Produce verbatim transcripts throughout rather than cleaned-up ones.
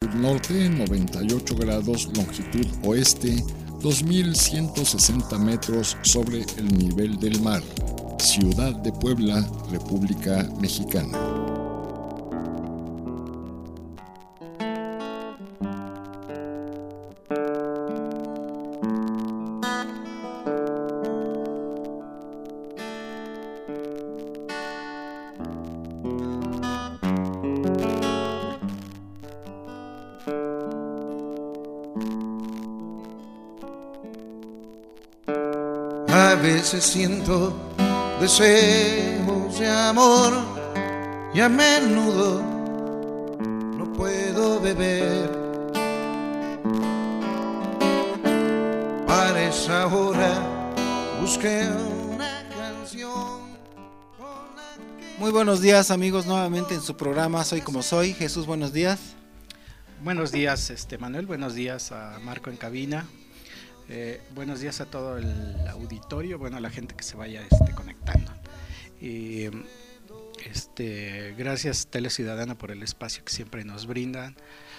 norte, noventa y ocho grados, longitud oeste, dos mil ciento sesenta metros sobre el nivel del mar. Ciudad de Puebla, República Mexicana. A veces siento deseos de amor y a menudo no puedo beber. Para esa hora busqué una canción. Muy buenos días, amigos, nuevamente en su programa Soy Como Soy. Jesús, buenos días. Buenos días, este Manuel, buenos días a Marco en cabina. Eh, buenos días a todo el auditorio, bueno, a la gente que se vaya este, conectando. Y, este, gracias Tele Ciudadana por el espacio que siempre nos brindan.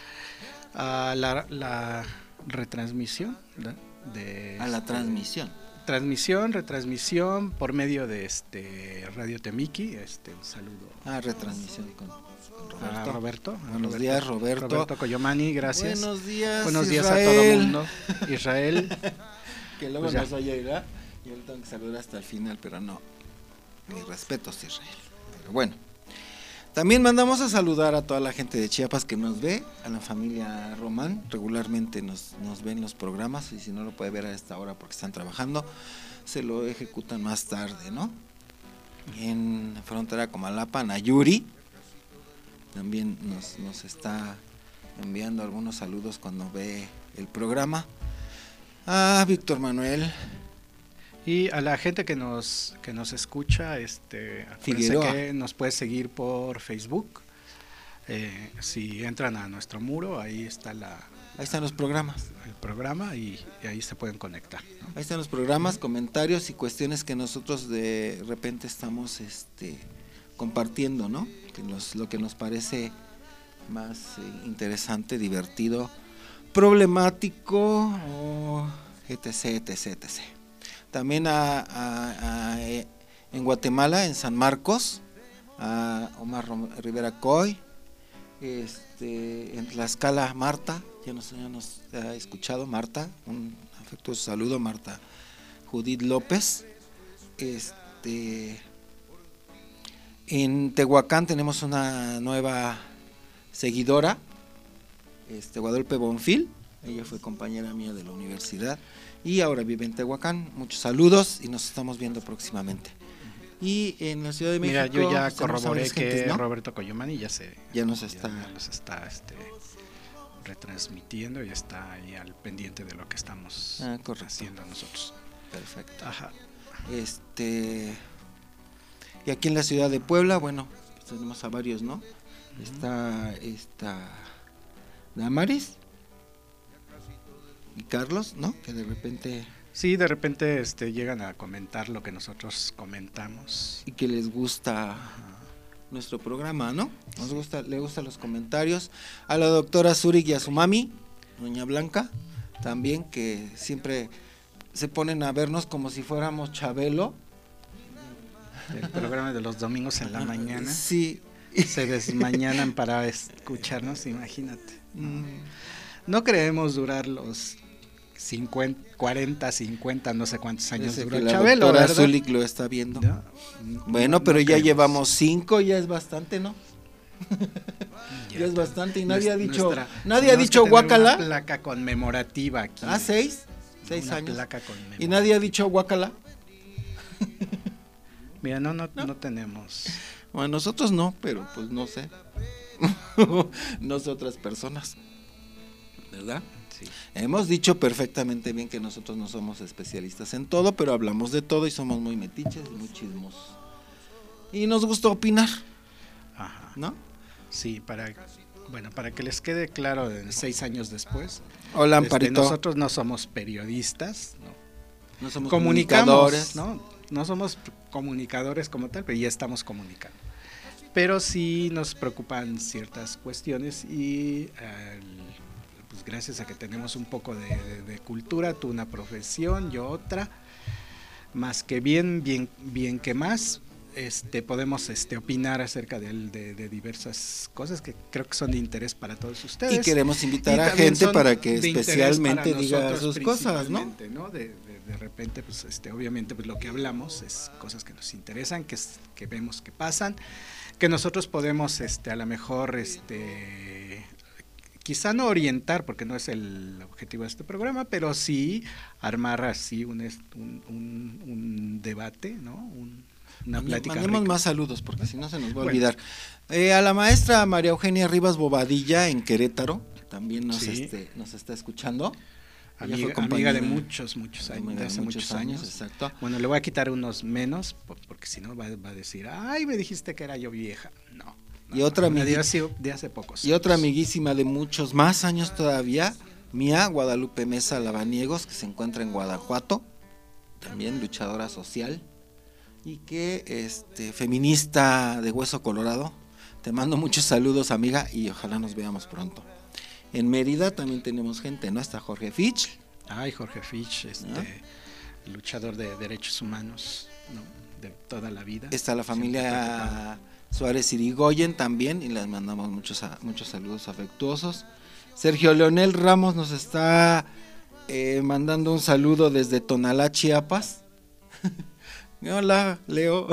A la, la retransmisión de A la este, transmisión. Transmisión, retransmisión por medio de este Radio Temiki. Este, un saludo. Ah, retransmisión con, con Roberto. A Roberto. A Buenos Roberto, días, Roberto. Roberto Coyomani, gracias. Buenos días, Buenos días Israel. a todo el mundo. Israel. Que luego Pues ya. nos oye, ¿verdad? Yo le tengo que saludar hasta el final, pero no. Mis respetos, Israel. Pero bueno. También mandamos a saludar a toda la gente de Chiapas que nos ve, a la familia Román, regularmente nos, nos ven los programas y si no lo puede ver a esta hora porque están trabajando, se lo ejecutan más tarde, ¿no? En frontera Comalapa, Nayuri, también nos, nos está enviando algunos saludos cuando ve el programa. A Víctor Manuel. Y a la gente que nos que nos escucha, este, acuérdense que nos puede seguir por Facebook. Eh, si entran a nuestro muro, ahí está la Ahí están los programas. el programa y, y ahí se pueden conectar, ¿no? Ahí están los programas, comentarios y cuestiones que nosotros de repente estamos este, compartiendo, ¿no? Que nos, lo que nos parece más eh, interesante, divertido, problemático, o etc, etc, etcétera. También a, a, a, en Guatemala, en San Marcos, a Omar Rivera Coy, este, en Tlaxcala, Marta, ya nos, ya nos ha escuchado, Marta, un afectuoso saludo, Marta Judith López. Este, en Tehuacán tenemos una nueva seguidora, este, Guadalupe Bonfil, ella fue compañera mía de la universidad y ahora vive en Tehuacán. Muchos saludos y nos estamos viendo próximamente. Y en la Ciudad de México, Mira, yo ya pues, corroboré que gentes, ¿no? Roberto Coyomani ya se ya nos está, ya nos está este, retransmitiendo y está ahí al pendiente de lo que estamos ah, haciendo nosotros. Perfecto. Ajá. Este, y aquí en la Ciudad de Puebla, bueno, pues tenemos a varios, ¿no? Uh-huh. Está esta Damaris y Carlos, ¿no? Que de repente sí, de repente este llegan a comentar lo que nosotros comentamos y que les gusta uh-huh. nuestro programa, ¿no? Nos gusta, le gustan los comentarios. A la doctora Zurich y a su mami, doña Blanca, también, que siempre se ponen a vernos como si fuéramos Chabelo. El programa de los domingos en la mañana. Sí. Se desmañanan para escucharnos, imagínate. Mm. No creemos durar los cincuenta, cuarenta, cincuenta, no sé cuántos años Desde duró que la Chabelo, doctora ¿verdad? Zulik lo está viendo. ¿No? Bueno, no, pero no ya creemos. Llevamos cinco, ya es bastante, ¿no? Ya, ya es bastante y nadie nuestra, ha dicho, nuestra, nadie ha dicho guácala. Una placa conmemorativa aquí. Ah, seis, seis una años. Placa y nadie ha dicho guácala. Mira, no, no, no, no tenemos. Bueno, nosotros no, pero pues no sé. No sé otras personas, ¿verdad? Sí. Hemos dicho perfectamente bien que nosotros no somos especialistas en todo, pero hablamos de todo y somos muy metiches y muy chismosos. Y nos gusta opinar. Ajá. ¿No? Sí, para, bueno, para que les quede claro, seis años después. Hola, este, Amparito. nosotros no somos periodistas, no, no somos comunicadores, ¿no? No somos comunicadores como tal, pero ya estamos comunicando. Pero sí nos preocupan ciertas cuestiones y el pues gracias a que tenemos un poco de, de, de cultura, tú una profesión, yo otra, más que bien, bien, bien que más, este, podemos este, opinar acerca de, de, de diversas cosas que creo que son de interés para todos ustedes. Y queremos invitar y a gente para que de especialmente para diga sus cosas, ¿no? ¿no? De, de, de repente, pues este, obviamente, pues lo que hablamos es cosas que nos interesan, que, que vemos que pasan, que nosotros podemos, este, a lo mejor, este, quizá no orientar, porque no es el objetivo de este programa, pero sí armar así un, un, un, un debate, ¿no? Un, una plática Mandemos rica. más saludos porque si no se nos va a Bueno. olvidar. Eh, a la maestra María Eugenia Rivas Bobadilla en Querétaro, también nos, Sí. este, nos está escuchando. Ella Amiga, fue compañera- amiga de muchos, muchos años, amiga de hace muchos años. exacto. Bueno, le voy a quitar unos menos, por- porque si no va, va a decir, ay, me dijiste que era yo vieja. No. Y no, otra no, de, amigui- hace, de hace pocos Y otra años. amiguísima de muchos más años todavía, Mía Guadalupe Mesa Lavaniegos, que se encuentra en Guanajuato, también luchadora social y que este feminista de hueso colorado. Te mando muchos saludos, amiga, y ojalá nos veamos pronto. En Mérida también tenemos gente, ¿no? Está Jorge Fitch. Ay, Jorge Fitch, este, ¿No? luchador de derechos humanos, ¿no? De toda la vida. Está la Siempre preocupado. familia Suárez Irigoyen también, y les mandamos muchos, muchos saludos afectuosos. Sergio Leonel Ramos nos está eh, mandando un saludo desde Tonalá, Chiapas. Hola, Leo.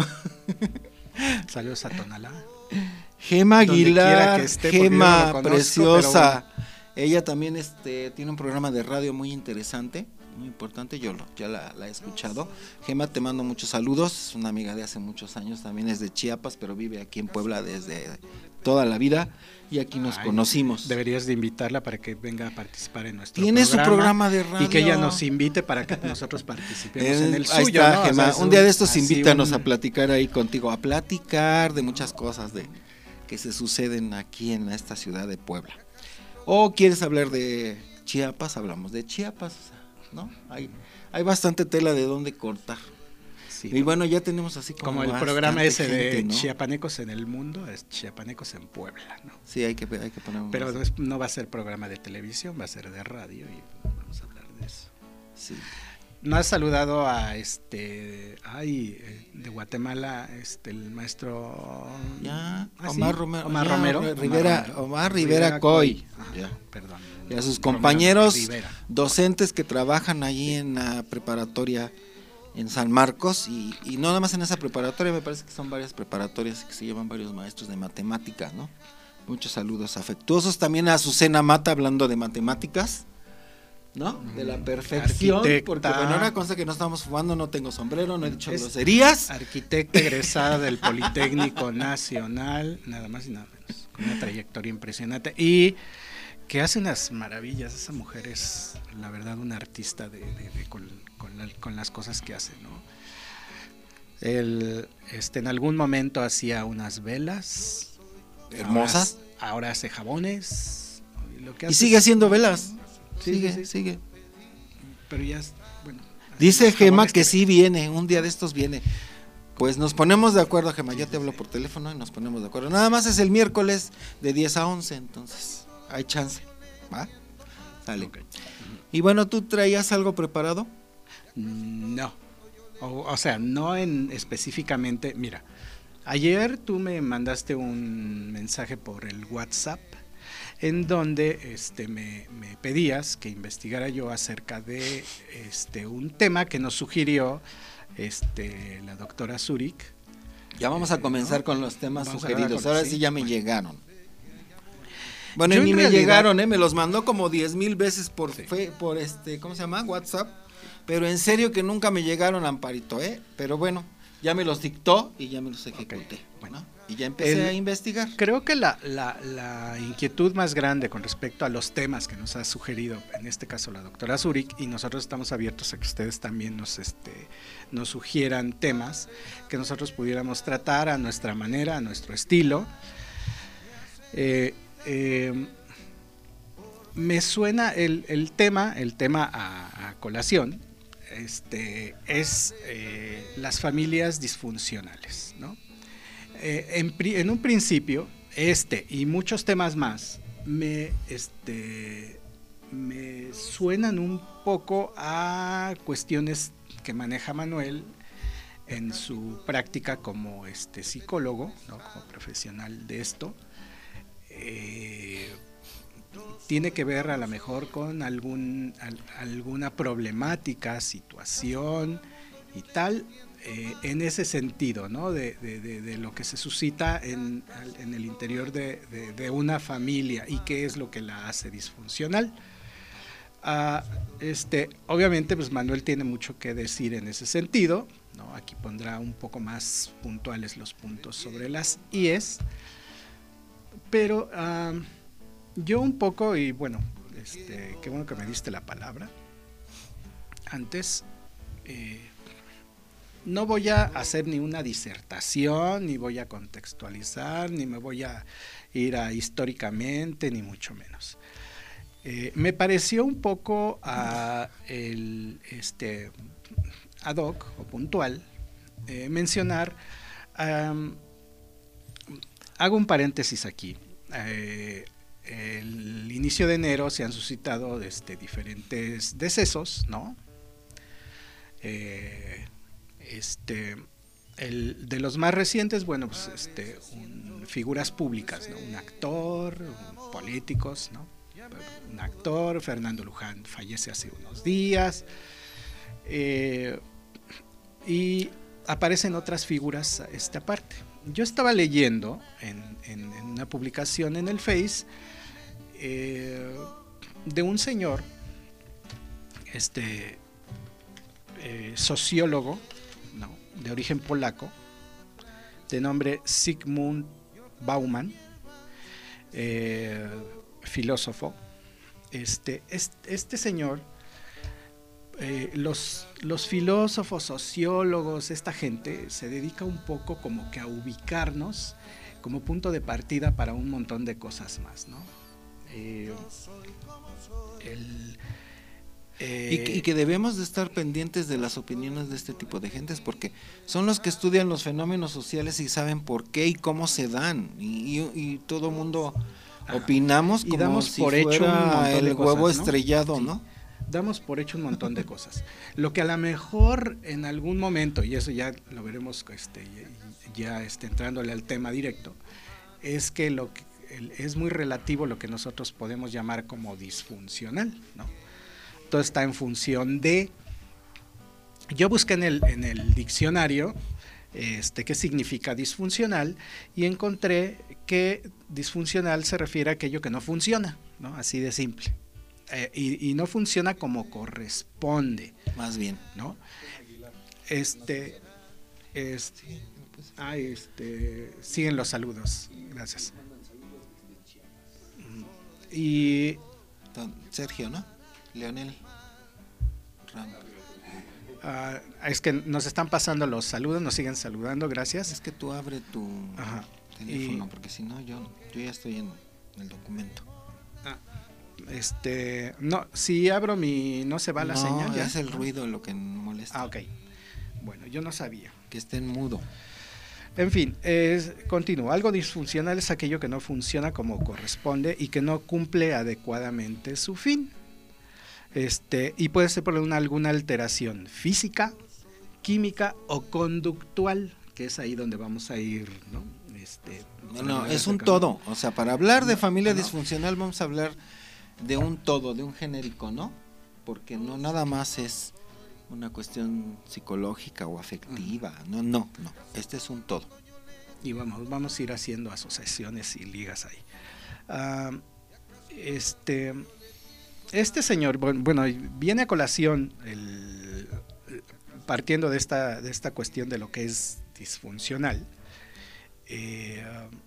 Saludos a Tonalá. Gema Donde quiera Aguilar, que esté, porque yo no Gema lo conozco, preciosa. Ella también este, tiene un programa de radio muy interesante, muy importante, yo lo, ya la, la he escuchado. Gema, te mando muchos saludos, es una amiga de hace muchos años, también es de Chiapas, pero vive aquí en Puebla desde toda la vida y aquí nos Ay, conocimos. Deberías de invitarla para que venga a participar en nuestro Tiene programa. su programa de radio. Y que ella nos invite para que nosotros participemos Eh, en el ahí suyo, está, ¿no? O Gema. sea, es un día de estos así invítanos un- a platicar ahí contigo, a platicar de muchas cosas de que se suceden aquí en esta ciudad de Puebla. O quieres hablar de Chiapas, hablamos de Chiapas, ¿no? Hay, hay bastante tela de dónde cortar. Sí. Y bueno, ya tenemos así como, Como el bastante programa ese de gente, ¿no? chiapanecos en el mundo, es chiapanecos en Puebla, ¿no? Sí, hay que, hay que poner un- Pero no, es- no va a ser programa de televisión, va a ser de radio y vamos a hablar de eso. Sí. ¿No has saludado a este, ay, eh, de Guatemala, este, el maestro Ya, ¿Ah, Omar sí? Romero. Omar ya, Romero, Omar Omar Rivera, Romero. Omar Rivera Coy. Ah, Ya. Perdón. Y a sus Romero compañeros Rivera. docentes que trabajan allí en la preparatoria en San Marcos y, y no nada más en esa preparatoria, me parece que son varias preparatorias que se llevan varios maestros de matemáticas, ¿no? Muchos saludos afectuosos también a Azucena Mata hablando de matemáticas, ¿no? De la perfección, Arquitecta. porque bueno, ahora consta que no estamos fumando, no tengo sombrero, no he dicho groserías. Arquitecta egresada del Politécnico Nacional, nada más y nada menos, con una trayectoria impresionante y que hace unas maravillas. Esa mujer es, la verdad, una artista de, de- de- con, con la- con las cosas que hace, ¿no? Él, este, en algún momento hacía unas velas Hermosas. ahora, ahora hace jabones y, lo que Y hace sigue es- haciendo velas. Sí, sigue, sí, sí. sigue. pero ya es, bueno, Dice los Gema jabones que sí viene, un día de estos viene. Pues nos ponemos de acuerdo, Gema, ya te hablo por teléfono y nos ponemos de acuerdo. Nada más es el miércoles de diez a once, entonces hay chance, ¿va? Sale. Ok. Y bueno, ¿tú traías algo preparado? No, o, o sea, no en específicamente. Mira, ayer tú me mandaste un mensaje por el WhatsApp en donde este, me, me pedías que investigara yo acerca de este, un tema que nos sugirió este, la doctora Zurich. Ya vamos a Eh, comenzar ¿no? con los temas Vamos a sugeridos. hablar con- Ahora sí, sí ya me bueno. llegaron. Bueno, Yo y ni en me realidad- llegaron, ¿eh? Me los mandó como diez mil veces por, Sí. fe- por este, ¿cómo se llama? WhatsApp. Pero en serio que nunca me llegaron, Amparito, ¿eh? Pero bueno, ya me los dictó y ya me los ejecuté. Ok, bueno. ¿no? Y ya empecé El- a investigar. Creo que la, la, la inquietud más grande con respecto a los temas que nos ha sugerido, en este caso la doctora Zurich, y nosotros estamos abiertos a que ustedes también nos, este, nos sugieran temas que nosotros pudiéramos tratar a nuestra manera, a nuestro estilo. Eh, eh, me suena el, el tema, el tema a, a colación, este, es eh, las familias disfuncionales, ¿no? Eh, en, pri- en un principio, este y muchos temas más me, este, me suenan un poco a cuestiones que maneja Manuel en su práctica como este psicólogo, ¿no? Como profesional de esto. Eh, tiene que ver a lo mejor con algún, al, alguna problemática, situación y tal, eh, en ese sentido, ¿no? de, de, de, de lo que se suscita en, en el interior de, de, de una familia y qué es lo que la hace disfuncional. Uh, este, obviamente pues Manuel tiene mucho que decir en ese sentido, ¿no? Aquí pondrá un poco más puntuales los puntos sobre las íes, pero uh, yo un poco, y bueno, este, qué bueno que me diste la palabra antes, eh, no voy a hacer ni una disertación, ni voy a contextualizar, ni me voy a ir a históricamente, ni mucho menos. Eh, me pareció un poco a el, este, ad hoc o puntual eh, mencionar, um, hago un paréntesis aquí, eh, el inicio de enero se han suscitado este, diferentes decesos, ¿no? Eh, este, el, de los más recientes, bueno, pues este, un, figuras públicas, ¿no? Un actor, un, políticos, ¿no? Un actor, Fernando Luján, fallece hace unos días, eh, y aparecen otras figuras a esta parte. Yo estaba leyendo en, en, en una publicación en el Face eh, de un señor, este eh, sociólogo, ¿no? De origen polaco, de nombre Zygmunt Bauman, eh, filósofo. Este, este, este señor, eh, los, los filósofos, sociólogos, esta gente se dedica un poco como que a ubicarnos como punto de partida para un montón de cosas más, ¿no? Eh, el, eh, y, que, y que debemos de estar pendientes de las opiniones de este tipo de gentes, porque son los que estudian los fenómenos sociales y saben por qué y cómo se dan, y, y, y todo mundo opinamos como damos si por hecho fuera el cosas, huevo ¿no? estrellado, sí. ¿no? Damos por hecho un montón de cosas. Lo que a lo mejor en algún momento, y eso ya lo veremos este, ya este, entrándole al tema directo, es que lo que es muy relativo lo que nosotros podemos llamar como disfuncional, ¿no? Todo está en función de. Yo busqué en el, en el diccionario este, qué significa disfuncional y encontré que disfuncional se refiere a aquello que no funciona, ¿no? Así de simple. Eh, y, y no funciona como corresponde. Más bien, ¿no? Este, este, ah, este, siguen los saludos, gracias. Y Don Sergio, ¿no? Leonel Ram. uh, es que nos están pasando los saludos, nos siguen saludando, gracias. Es que tú abre tu Ajá. teléfono, Y, porque si no yo, yo ya estoy en el documento. Ah, este, no, si abro mi, no se va la no, señal. ¿Ya? Es el ruido lo que molesta. Ah, ok. Bueno, yo no sabía. Que esté en mudo. En fin, es, continúo. Algo disfuncional es aquello que no funciona como corresponde y que no cumple adecuadamente su fin. Este, y puede ser por una, alguna alteración física, química o conductual, que es ahí donde vamos a ir, ¿no? Este, no, no, es un todo. O sea, para hablar de familia no. disfuncional vamos a hablar de un todo, de un genérico, ¿no? Porque no nada más es una cuestión psicológica o afectiva, no, no, no, este es un todo. Y vamos, vamos a ir haciendo asociaciones y ligas ahí. Uh, este, este señor, bueno, viene a colación el, partiendo de esta, de esta cuestión de lo que es disfuncional, eh,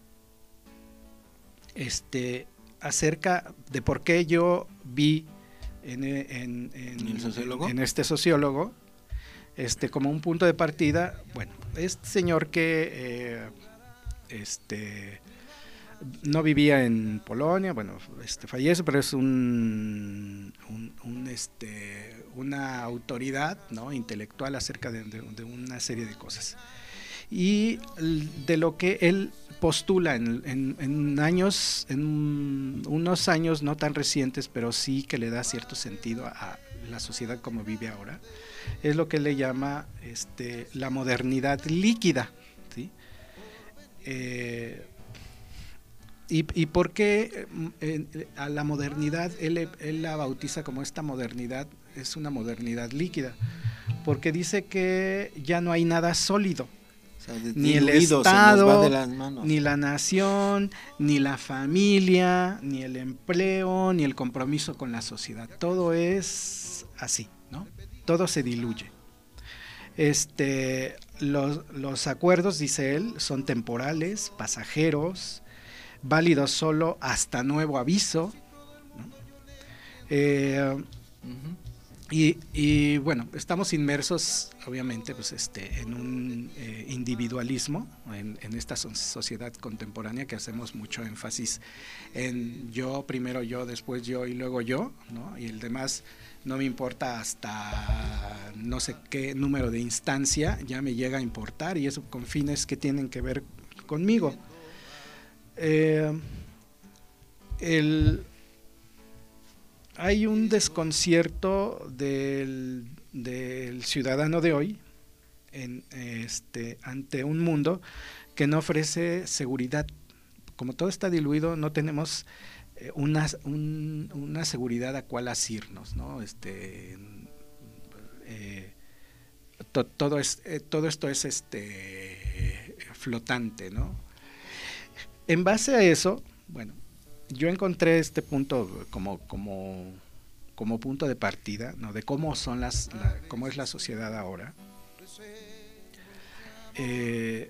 este, acerca de por qué yo vi En, en, en, ¿El sociólogo? en este sociólogo este como un punto de partida. Bueno, este señor que eh, este no vivía en Polonia, bueno, este fallece, pero es un, un, un este una autoridad, ¿no? Intelectual acerca de, de, de una serie de cosas. y de lo que él postula en, en, en años, en unos años no tan recientes, pero sí que le da cierto sentido a la sociedad como vive ahora, es lo que él le llama este, la modernidad líquida, ¿sí? Eh, y, y por qué eh, a la modernidad él, él la bautiza como esta modernidad, es una modernidad líquida, porque dice que ya no hay nada sólido. O sea, ni el diluido, Estado, se nos va de las manos. Ni la nación, ni la familia, ni el empleo, ni el compromiso con la sociedad. Todo es así, ¿no? Todo se diluye. Este, los, los acuerdos, dice él, son temporales, pasajeros, válidos solo hasta nuevo aviso, ¿no? Eh, uh-huh. Y, y bueno, estamos inmersos, obviamente, pues este, en un eh, individualismo, en, en esta sociedad contemporánea que hacemos mucho énfasis en yo, primero yo, después yo y luego yo, ¿no? Y el demás no me importa hasta no sé qué número de instancia, ya me llega a importar, y eso con fines que tienen que ver conmigo. Eh, el... Hay un desconcierto del, del ciudadano de hoy en, este, ante un mundo que no ofrece seguridad. Como todo está diluido, no tenemos eh, una, un, una seguridad a cuál asirnos, ¿no? Este, eh, to, todo, es, eh, todo esto es este, flotante, ¿no? En base a eso, bueno, yo encontré este punto como, como, como punto de partida, ¿no? De cómo son las, la, cómo es la sociedad ahora. Eh,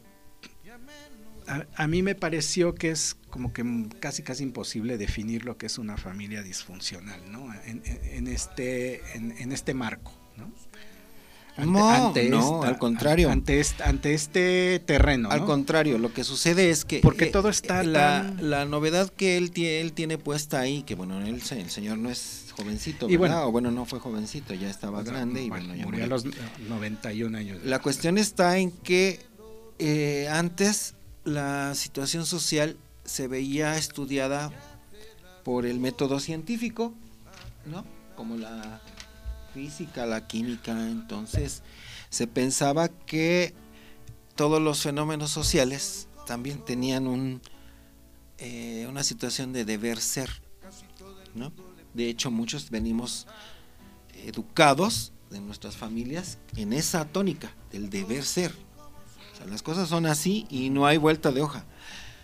a, a mí me pareció que es como que casi casi imposible definir lo que es una familia disfuncional, ¿no? En, en, en este, en, en este marco, ¿no? Ante, no, ante no esta, al contrario. Ante este, ante este terreno, ¿no? Al contrario, lo que sucede es que porque eh, todo está la, tan... la novedad que él tiene, él tiene puesta ahí, que bueno, él, el señor no es jovencito, ¿verdad? Y bueno, o bueno, no fue jovencito, ya estaba bueno, grande y bueno, bueno ya murió a los noventa y un años. La cuestión está en que eh, antes la situación social se veía estudiada por el método científico, ¿no? Como la física, la química. Entonces se pensaba que todos los fenómenos sociales también tenían un eh, una situación de deber ser, ¿no? De hecho, muchos venimos educados de nuestras familias en esa tónica del deber ser. O sea, las cosas son así y no hay vuelta de hoja.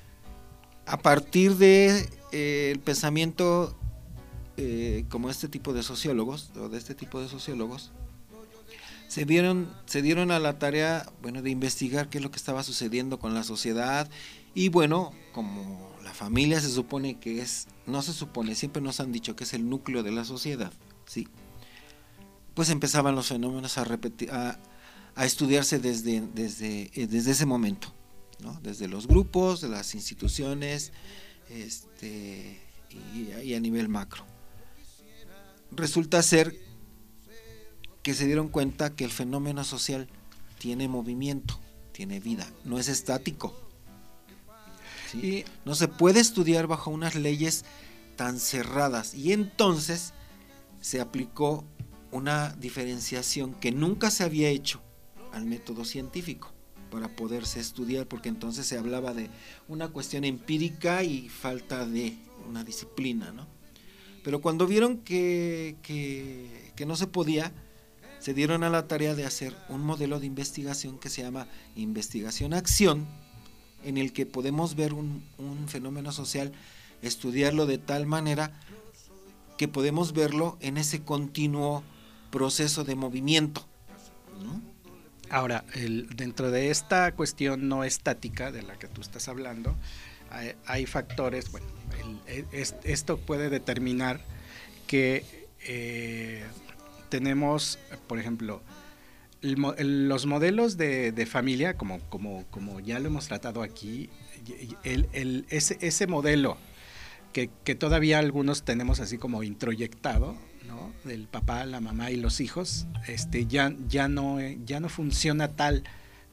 A partir de eh, el pensamiento Eh, como este tipo de sociólogos o de este tipo de sociólogos se vieron se dieron a la tarea, bueno, de investigar qué es lo que estaba sucediendo con la sociedad. Y bueno, como la familia se supone que es, no se supone, siempre nos han dicho que es el núcleo de la sociedad, sí, pues empezaban los fenómenos a repetir, a, a estudiarse desde desde desde ese momento, ¿no? Desde los grupos, de las instituciones, este y, y a nivel macro. Resulta ser que se dieron cuenta que el fenómeno social tiene movimiento, tiene vida, no es estático, ¿sí? Y no se puede estudiar bajo unas leyes tan cerradas, y entonces se aplicó una diferenciación que nunca se había hecho al método científico para poderse estudiar, porque entonces se hablaba de una cuestión empírica y falta de una disciplina, ¿no? Pero cuando vieron que, que, que no se podía, se dieron a la tarea de hacer un modelo de investigación que se llama investigación-acción, en el que podemos ver un, un fenómeno social, estudiarlo de tal manera que podemos verlo en ese continuo proceso de movimiento, ¿no? Ahora, el, dentro de esta cuestión no estática de la que tú estás hablando, hay, hay factores, bueno, el, es, esto puede determinar que eh, tenemos, por ejemplo, el, el, los modelos de, de familia, como, como, como ya lo hemos tratado aquí, el, el, ese, ese modelo que, que todavía algunos tenemos así como introyectado, ¿no? Del papá, la mamá y los hijos, este, ya, ya, no, ya no funciona tal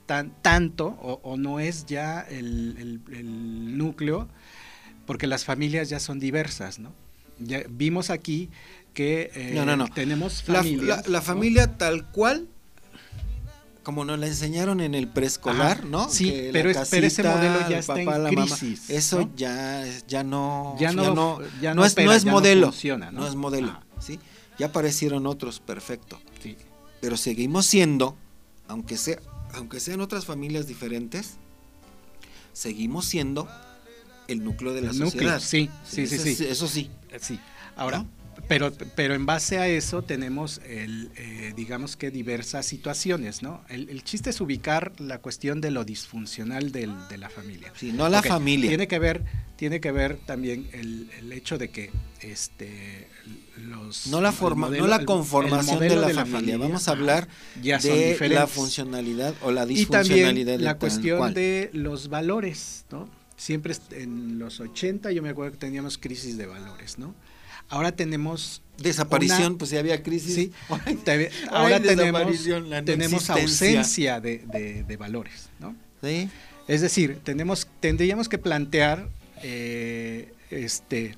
tan, tanto o, o no es ya el, el, el núcleo, porque las familias ya son diversas, ¿no? Ya vimos aquí que eh, no, no, no. tenemos familias. La, la, la familia, ¿no?, tal cual, como nos la enseñaron en el preescolar, Ajá, ¿no? Sí, que pero, casita, es, pero ese modelo ya está papá, en crisis. Mamá, eso ¿no? ya, ya no, ya no, ya no, ya no, no es, opera, no es ya modelo, no, funciona, ¿no? no es modelo, ah. ¿sí? Ya aparecieron otros, perfecto. Sí. Pero seguimos siendo, aunque sea, aunque sean otras familias diferentes, seguimos siendo el núcleo de la el sociedad. Núcleo, sí, sí, sí, sí, sí. Eso sí. Sí. Ahora, ¿no? pero, pero en base a eso tenemos, el, eh, digamos que diversas situaciones, ¿no? El, el chiste es ubicar la cuestión de lo disfuncional del, de la familia. Sí, no la okay. familia. Tiene que ver, tiene que ver también el, el hecho de que este los no la forma, modelo, no la conformación de, la, de la familia. familia. Vamos a hablar ya de la funcionalidad o la disfuncionalidad. Y también la cuestión cual. de los valores, ¿no? Siempre en los ochenta yo me acuerdo que teníamos crisis de valores, ¿no? Ahora tenemos desaparición, una, pues si había crisis. Sí, te, ahora tenemos, no tenemos ausencia de, de, de valores, ¿no? Sí. Es decir, tenemos, tendríamos que plantear eh, este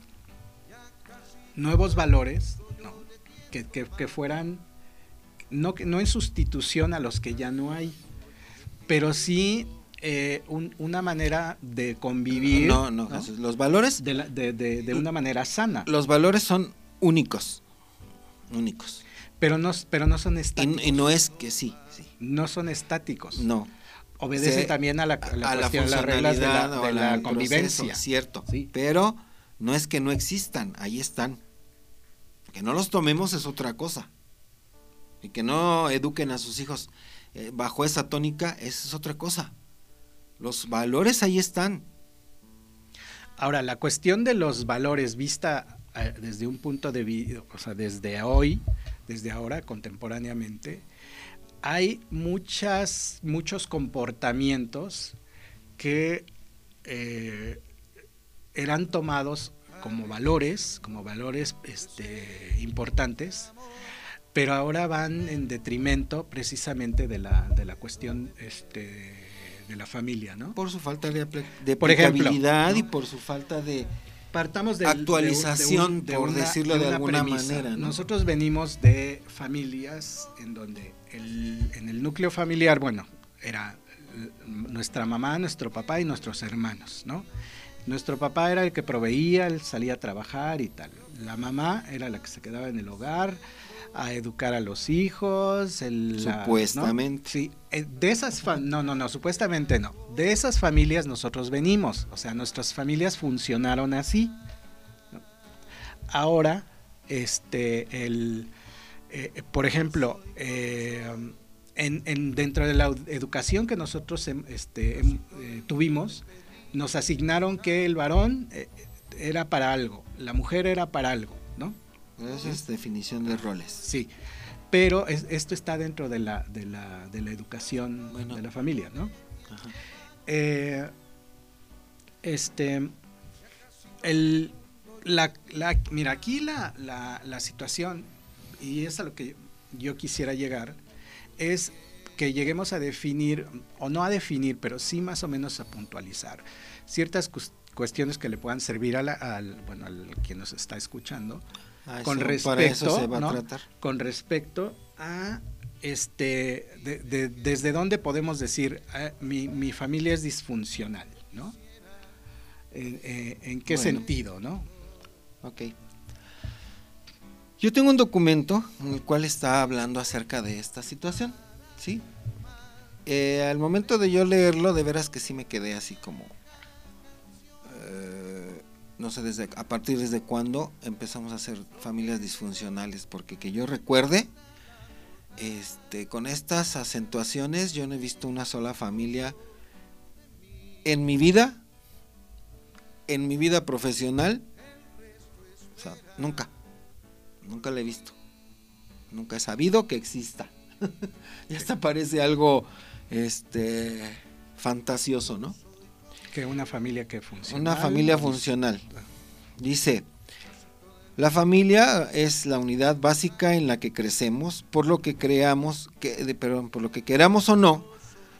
nuevos valores, ¿no? que, que, que fueran no, no en sustitución a los que ya no hay, pero sí Eh, un, una manera de convivir. No, no, ¿no? Jesús, los valores de, la, de, de, de una manera sana. Los valores son únicos, únicos. Pero no, pero no son estáticos. Y, y no es que sí, sí. No son estáticos. No. Obedecen Se, también a la, a la, a cuestión, la las reglas de la, de la convivencia. Proceso, cierto. Sí. Pero no es que no existan, ahí están. Que no los tomemos es otra cosa. Y que no eduquen a sus hijos eh, bajo esa tónica, esa es otra cosa. Los valores ahí están. Ahora, la cuestión de los valores vista eh, desde un punto de vista, o sea, desde hoy, desde ahora, contemporáneamente, hay muchas, muchos comportamientos que eh, eran tomados como valores, como valores este, importantes, pero ahora van en detrimento precisamente de la, de la cuestión este, de la familia, ¿no? Por su falta de, de por aplicabilidad, ¿no? Y por su falta de partamos de actualización, de, de, de, de por una, decirlo de, de alguna premisa. manera, ¿no? Nosotros venimos de familias en donde el, en el núcleo familiar, bueno, era nuestra mamá, nuestro papá y nuestros hermanos, ¿no? Nuestro papá era el que proveía, él salía a trabajar y tal. La mamá era la que se quedaba en el hogar a educar a los hijos, el, supuestamente. ¿no? Sí, de esas no, no, no, supuestamente no. De esas familias nosotros venimos, o sea, nuestras familias funcionaron así. Ahora, este, el, eh, por ejemplo, eh, en, en dentro de la educación que nosotros este, eh, tuvimos, nos asignaron que el varón eh, era para algo, la mujer era para algo, ¿no? Esa es definición de roles. Sí, pero es, esto está dentro de la, de la, de la educación bueno. de la familia, ¿no? Ajá. Eh, este, el, la, la, mira, aquí la, la, la situación, y es a lo que yo quisiera llegar, es que lleguemos a definir, o no a definir, pero sí más o menos a puntualizar ciertas cuestiones que le puedan servir a la, al, bueno, al quien nos está escuchando. Ah, con eso, respecto, para eso se va ¿no? a tratar. Con respecto a este de, de, desde dónde podemos decir eh, mi, mi familia es disfuncional, ¿no? ¿En, eh, en qué bueno. sentido, no? Ok. Yo tengo un documento en el cual está hablando acerca de esta situación, ¿sí? Eh, al momento de yo leerlo, de veras que sí me quedé así como eh, no sé desde a partir desde cuándo empezamos a hacer familias disfuncionales, porque que yo recuerde, este, con estas acentuaciones yo no he visto una sola familia en mi vida, en mi vida profesional, o sea, nunca, nunca la he visto, nunca he sabido que exista. Ya hasta parece algo, este, fantasioso, ¿no? Que una familia que funciona. Una familia funcional. Dice, la familia es la unidad básica en la que crecemos, por lo que creamos, que, de, perdón, por lo que queramos o no,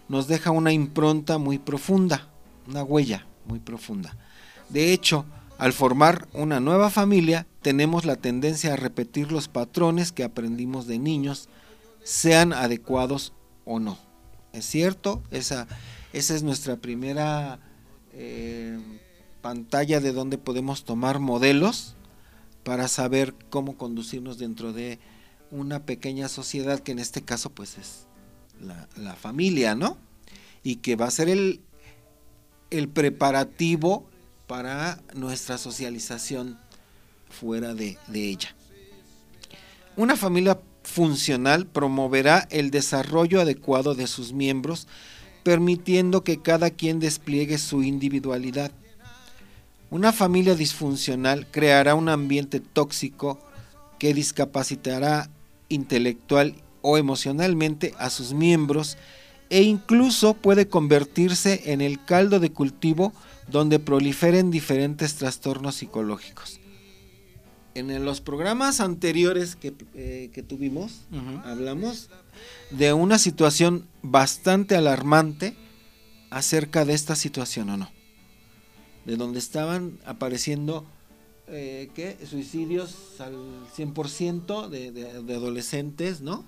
nos deja una impronta muy profunda, una huella muy profunda. De hecho, al formar una nueva familia, tenemos la tendencia a repetir los patrones que aprendimos de niños, sean adecuados o no. ¿Es cierto? Esa, esa es nuestra primera eh, pantalla de donde podemos tomar modelos para saber cómo conducirnos dentro de una pequeña sociedad, que en este caso pues es la, la familia, ¿no? Y que va a ser el, el preparativo para nuestra socialización fuera de, de ella. Una familia funcional promoverá el desarrollo adecuado de sus miembros, permitiendo que cada quien despliegue su individualidad. Una familia disfuncional creará un ambiente tóxico que discapacitará intelectual o emocionalmente a sus miembros e incluso puede convertirse en el caldo de cultivo donde proliferen diferentes trastornos psicológicos. En los programas anteriores que, eh, que tuvimos, uh-huh. hablamos de una situación bastante alarmante acerca de esta situación, ¿o no? De donde estaban apareciendo eh, ¿qué? suicidios al cien por ciento de, de, de adolescentes, ¿no?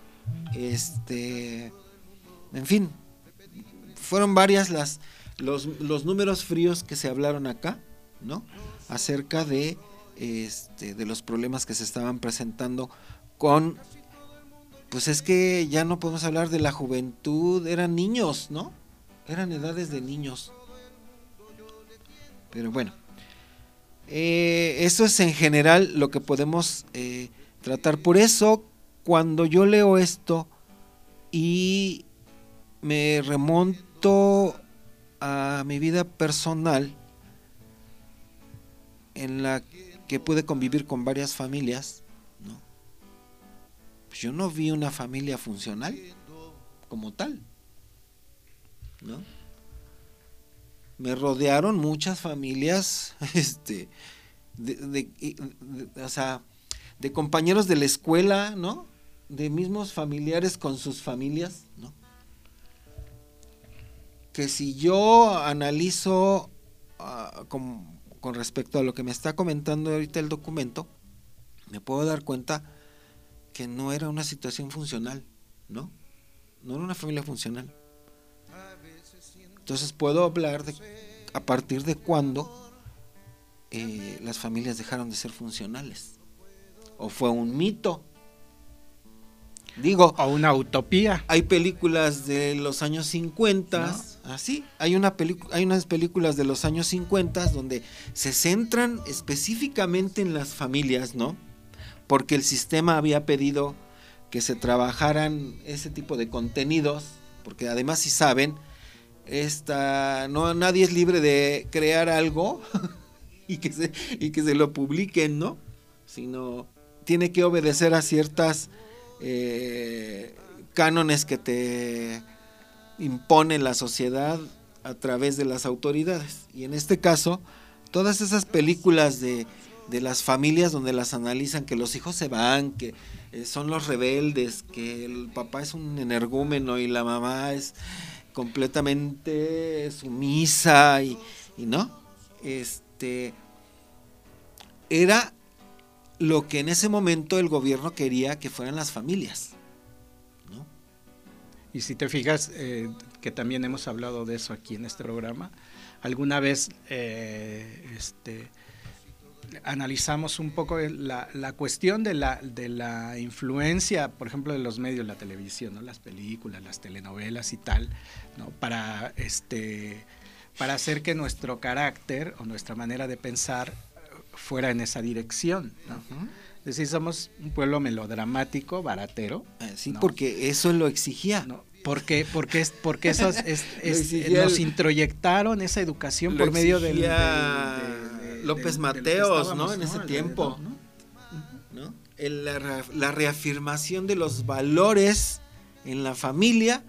Este, en fin, fueron varias las los, los números fríos que se hablaron acá, ¿no? Acerca de Este, de los problemas que se estaban presentando con, pues es que ya no podemos hablar de la juventud, eran niños, ¿no? Eran edades de niños. Pero bueno, eh, eso es en general lo que podemos eh, tratar. Por eso, cuando yo leo esto y me remonto a mi vida personal, en la que pude convivir con varias familias, ¿no? Pues yo no vi una familia funcional como tal, ¿no? Me rodearon muchas familias, este, de, de, de, de, o sea, de compañeros de la escuela, ¿no? De mismos familiares con sus familias, ¿no? Que si yo analizo uh, como con respecto a lo que me está comentando ahorita el documento, me puedo dar cuenta que no era una situación funcional, ¿no? No era una familia funcional. Entonces puedo hablar de a partir de cuándo eh, las familias dejaron de ser funcionales. O fue un mito. Digo, o una utopía. Hay películas de los años cincuenta, ¿no? Así, hay una pelic- hay unas películas de los años cincuenta donde se centran específicamente en las familias, ¿no? Porque el sistema había pedido que se trabajaran ese tipo de contenidos, porque además, si saben, esta no nadie es libre de crear algo y que se y que se lo publiquen, ¿no? Sino tiene que obedecer a ciertas Eh, cánones que te impone la sociedad a través de las autoridades. Y en este caso, todas esas películas de, de las familias donde las analizan, que los hijos se van, que eh, son los rebeldes, que el papá es un energúmeno y la mamá es completamente sumisa y, y no, este era lo que en ese momento el gobierno quería que fueran las familias, ¿no? Y si te fijas, eh, que también hemos hablado de eso aquí en este programa, alguna vez eh, este, analizamos un poco la, la cuestión de la, de la influencia, por ejemplo, de los medios, la televisión, ¿no? Las películas, las telenovelas y tal, ¿no? Para, este, para hacer que nuestro carácter o nuestra manera de pensar fuera en esa dirección, ¿no? Uh-huh. Es decir, somos un pueblo melodramático, baratero. Eh, sí, ¿no? Porque eso lo exigía. ¿No? Porque, porque, es, porque esos, es, es, nos el, introyectaron esa educación por medio del, del, del, del López del, Mateos, del ¿no? En ese ¿no? tiempo, ¿no? Uh-huh. ¿No? El, la, la reafirmación de los valores en la familia,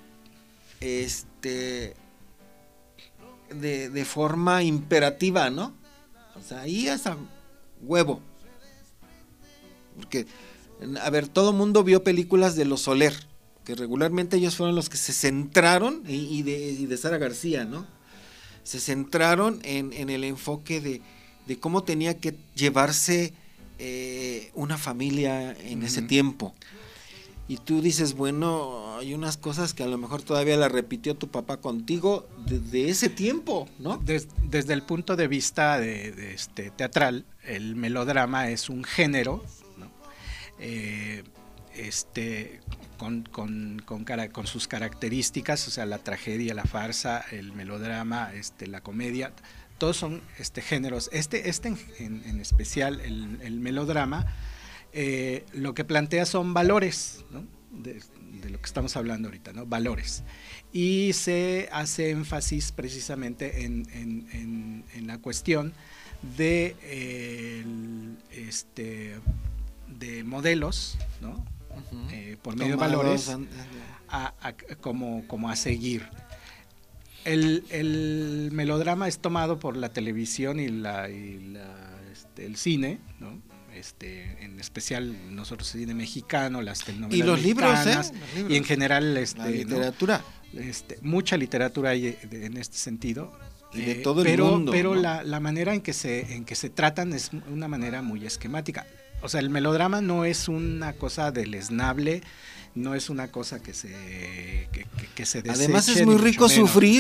este, de, de forma imperativa, ¿no? O sea, ahí es a huevo. Porque, a ver, todo mundo vio películas de los Soler, que regularmente ellos fueron los que se centraron, y, y, de, y de Sara García, ¿no? Se centraron en, en el enfoque de, de cómo tenía que llevarse eh, una familia en uh-huh. ese tiempo. Y tú dices, bueno, hay unas cosas que a lo mejor todavía la repitió tu papá contigo desde ese tiempo, ¿no? Des, desde el punto de vista de, de este teatral, el melodrama es un género, ¿no? Eh, este con, con, con, cara, con sus características, o sea, la tragedia, la farsa, el melodrama, este, la comedia, todos son este, géneros. Este, este en, en especial, el, el melodrama, eh, lo que plantea son valores, ¿no? de, de lo que estamos hablando ahorita, ¿no? Valores. Y se hace énfasis precisamente en, en, en, en la cuestión de, eh, el, este, de modelos, ¿no? Uh-huh. eh, por medio Tomados, de valores and, and, a, a, como, como a seguir. El, el melodrama es tomado por la televisión y, la, y la, este, el cine, ¿no? Este, en especial nosotros cine mexicano, las telenovelas y los libros, ¿eh? Los libros. Y en general este, la literatura, ¿no? este, mucha literatura hay en este sentido. Y de todo el pero, mundo, pero ¿no? la, la manera en que se en que se tratan es una manera muy esquemática. O sea, el melodrama no es una cosa deleznable, no es una cosa que se que, que, que se deseche. Además es muy rico sufrir.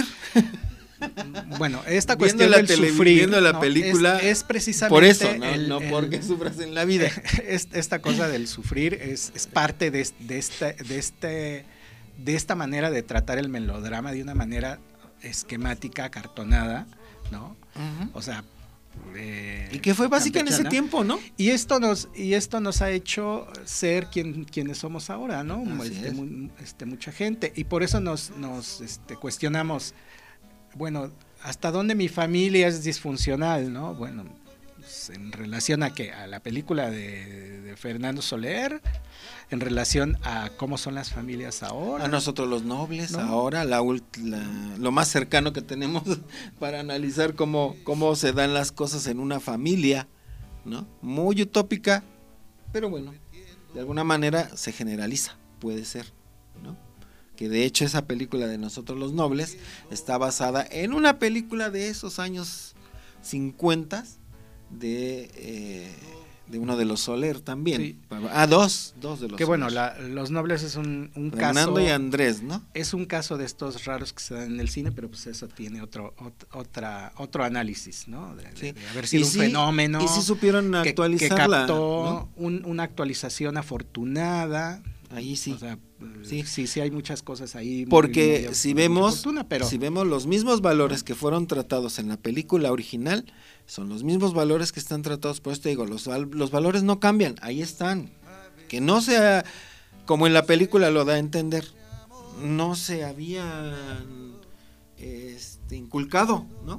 Bueno, esta viendo cuestión la del tele, sufrir, viendo la ¿no? película, es, es precisamente por eso, no, el, no el, porque sufras en la vida. Es, esta cosa del sufrir es, es parte de, de, este, de, este, de esta manera de tratar el melodrama de una manera esquemática, cartonada, ¿no? Uh-huh. O sea, eh, y que fue básica en ese tiempo, ¿no? Y esto nos y esto nos ha hecho ser quien quienes somos ahora, ¿no? Este, mu, este, mucha gente, y por eso nos nos este, cuestionamos, bueno, ¿hasta dónde mi familia es disfuncional, no? Bueno, pues en relación a qué, a la película de, de Fernando Soler, en relación a cómo son las familias ahora. A nosotros los nobles, ¿no? Ahora, la, la, lo más cercano que tenemos para analizar cómo, cómo se dan las cosas en una familia, ¿no? Muy utópica, pero bueno, de alguna manera se generaliza, puede ser, ¿no? Que de hecho esa película de Nosotros los Nobles está basada en una película de esos años cincuenta de, eh, de uno de los Soler también. Sí. Ah, dos, dos de los Que Soler. bueno, la, Los Nobles es un, un caso. Fernando y Andrés, ¿no? Es un caso de estos raros que se dan en el cine, pero pues eso tiene otro ot, otra otro análisis, ¿no? De, sí. de haber sido y un sí, fenómeno. Y sí supieron actualizarla, que, que captó, ¿no? un, una actualización afortunada. Ahí sí. O sea, sí. sí, sí hay muchas cosas ahí. Porque muy, muy, si muy vemos, fortuna, pero... si vemos los mismos valores que fueron tratados en la película original, son los mismos valores que están tratados, por eso te digo, los, los valores no cambian, ahí están. Que no sea como en la película lo da a entender, no se habían este, inculcado, ¿no?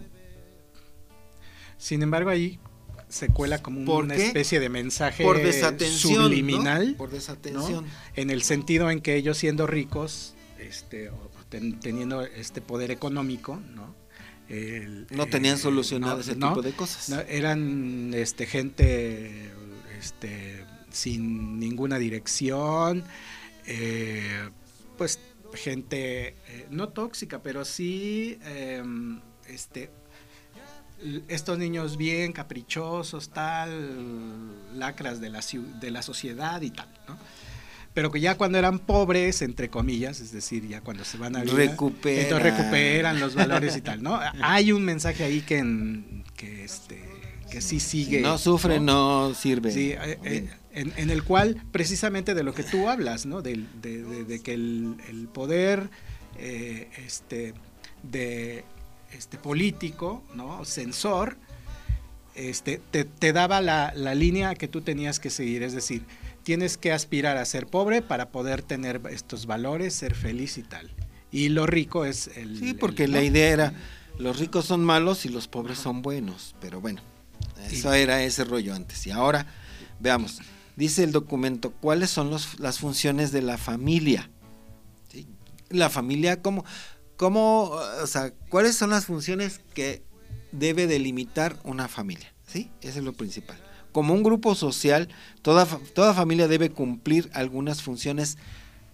Sin embargo, ahí se cuela como una qué? especie de mensaje por desatención, subliminal, ¿no? Por desatención, ¿no? En el sentido en que ellos siendo ricos, este, o ten, teniendo este poder económico, ¿no? El, no tenían eh, solucionado no, ese no, tipo de cosas. No, eran este, gente este, sin ninguna dirección, eh, pues gente eh, no tóxica, pero sí eh, este estos niños bien caprichosos, tal, lacras de la, de la sociedad y tal, ¿no? Pero que ya cuando eran pobres, entre comillas, es decir, ya cuando se van a vida, recuperan. entonces recuperan los valores y tal, ¿no? Hay un mensaje ahí que, en, que, este, que sí sigue. Si no sufre, no, no sirve. Sí, eh, en, en el cual, precisamente de lo que tú hablas, ¿no? De, de, de, de que el, el poder eh, este, de... este político, ¿no? Censor, este, te, te daba la, la línea que tú tenías que seguir, es decir, tienes que aspirar a ser pobre para poder tener estos valores, ser feliz y tal. Y lo rico es el... Sí, porque el, la ¿no? idea era, los ricos son malos y los pobres son buenos, pero bueno, eso sí. Era ese rollo antes. Y ahora, veamos, dice el documento, ¿cuáles son los, las funciones de la familia? ¿Sí? La familia, ¿cómo...? ¿Cómo, o sea, cuáles son las funciones que debe delimitar una familia? ¿Sí? Eso es lo principal. Como un grupo social, toda, toda familia debe cumplir algunas funciones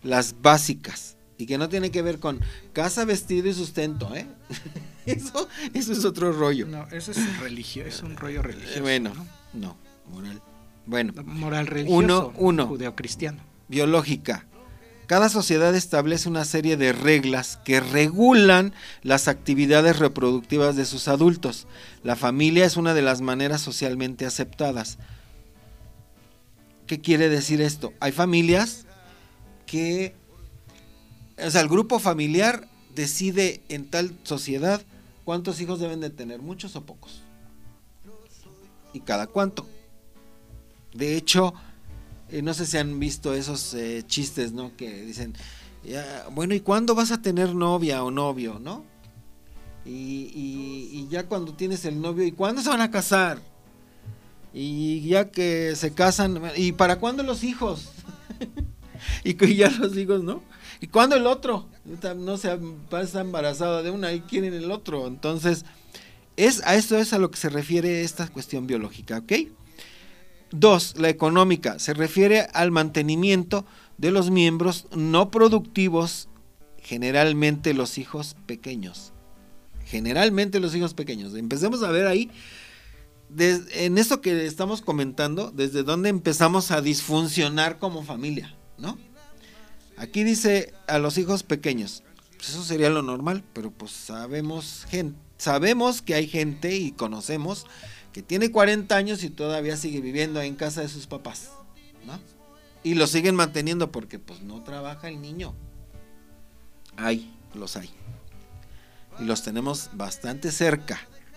las básicas, y que no tiene que ver con casa, vestido y sustento, ¿eh? Eso, eso es otro rollo. No, eso es religio, es un rollo religioso. Bueno, ¿no? no, moral. Bueno, Moral religioso, uno, uno. judeocristiano. Biológica. Cada sociedad establece una serie de reglas que regulan las actividades reproductivas de sus adultos. La familia es una de las maneras socialmente aceptadas. ¿Qué quiere decir esto? Hay familias que, o sea, el grupo familiar decide en tal sociedad cuántos hijos deben de tener, muchos o pocos, y cada cuánto. De hecho, eh, no sé si han visto esos eh, chistes, ¿no? Que dicen, ya, bueno, ¿y cuándo vas a tener novia o novio, no? Y, y, y ya cuando tienes el novio, ¿y cuándo se van a casar? Y ya que se casan, ¿y para cuándo los hijos? Y que ya los hijos, ¿no? ¿Y cuándo el otro? No se pasa embarazada de una y quieren el otro. Entonces, es a esto es a lo que se refiere esta cuestión biológica, ¿ok? Dos, la económica, se refiere al mantenimiento de los miembros no productivos, generalmente los hijos pequeños. Generalmente los hijos pequeños. Empecemos a ver ahí, des, en esto que estamos comentando, desde dónde empezamos a disfuncionar como familia, ¿no? Aquí dice a los hijos pequeños, pues eso sería lo normal, pero pues sabemos, gente, sabemos que hay gente y conocemos que tiene cuarenta años y todavía sigue viviendo en casa de sus papás, ¿no? Y lo siguen manteniendo porque pues no trabaja el niño. Hay, los hay. Y los tenemos bastante cerca.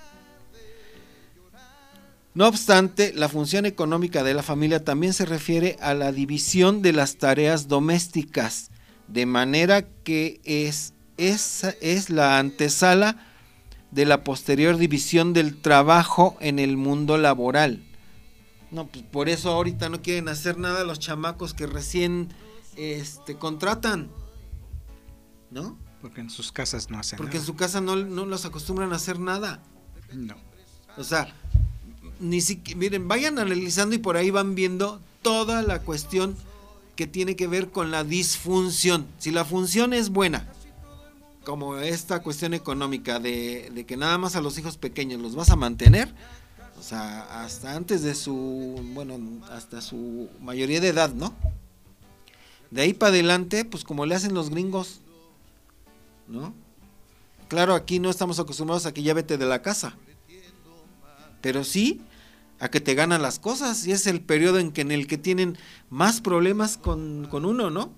No obstante, la función económica de la familia también se refiere a la división de las tareas domésticas, de manera que es, es, es la antesala de la posterior división del trabajo en el mundo laboral. No, pues por eso ahorita no quieren hacer nada los chamacos que recién este, contratan, ¿no? Porque en sus casas no hacen Porque nada. en su casa no, no los acostumbran a hacer nada. No. O sea, ni siquiera, miren, vayan analizando y por ahí van viendo toda la cuestión que tiene que ver con la disfunción. Si la función es buena, como esta cuestión económica de, de que nada más a los hijos pequeños los vas a mantener, o sea, hasta antes de su, bueno, hasta su mayoría de edad, ¿no? De ahí para adelante, pues como le hacen los gringos, ¿no? Claro, aquí no estamos acostumbrados a que ya vete de la casa, pero sí a que te ganan las cosas, y es el periodo en que en el que tienen más problemas con, con uno, ¿no?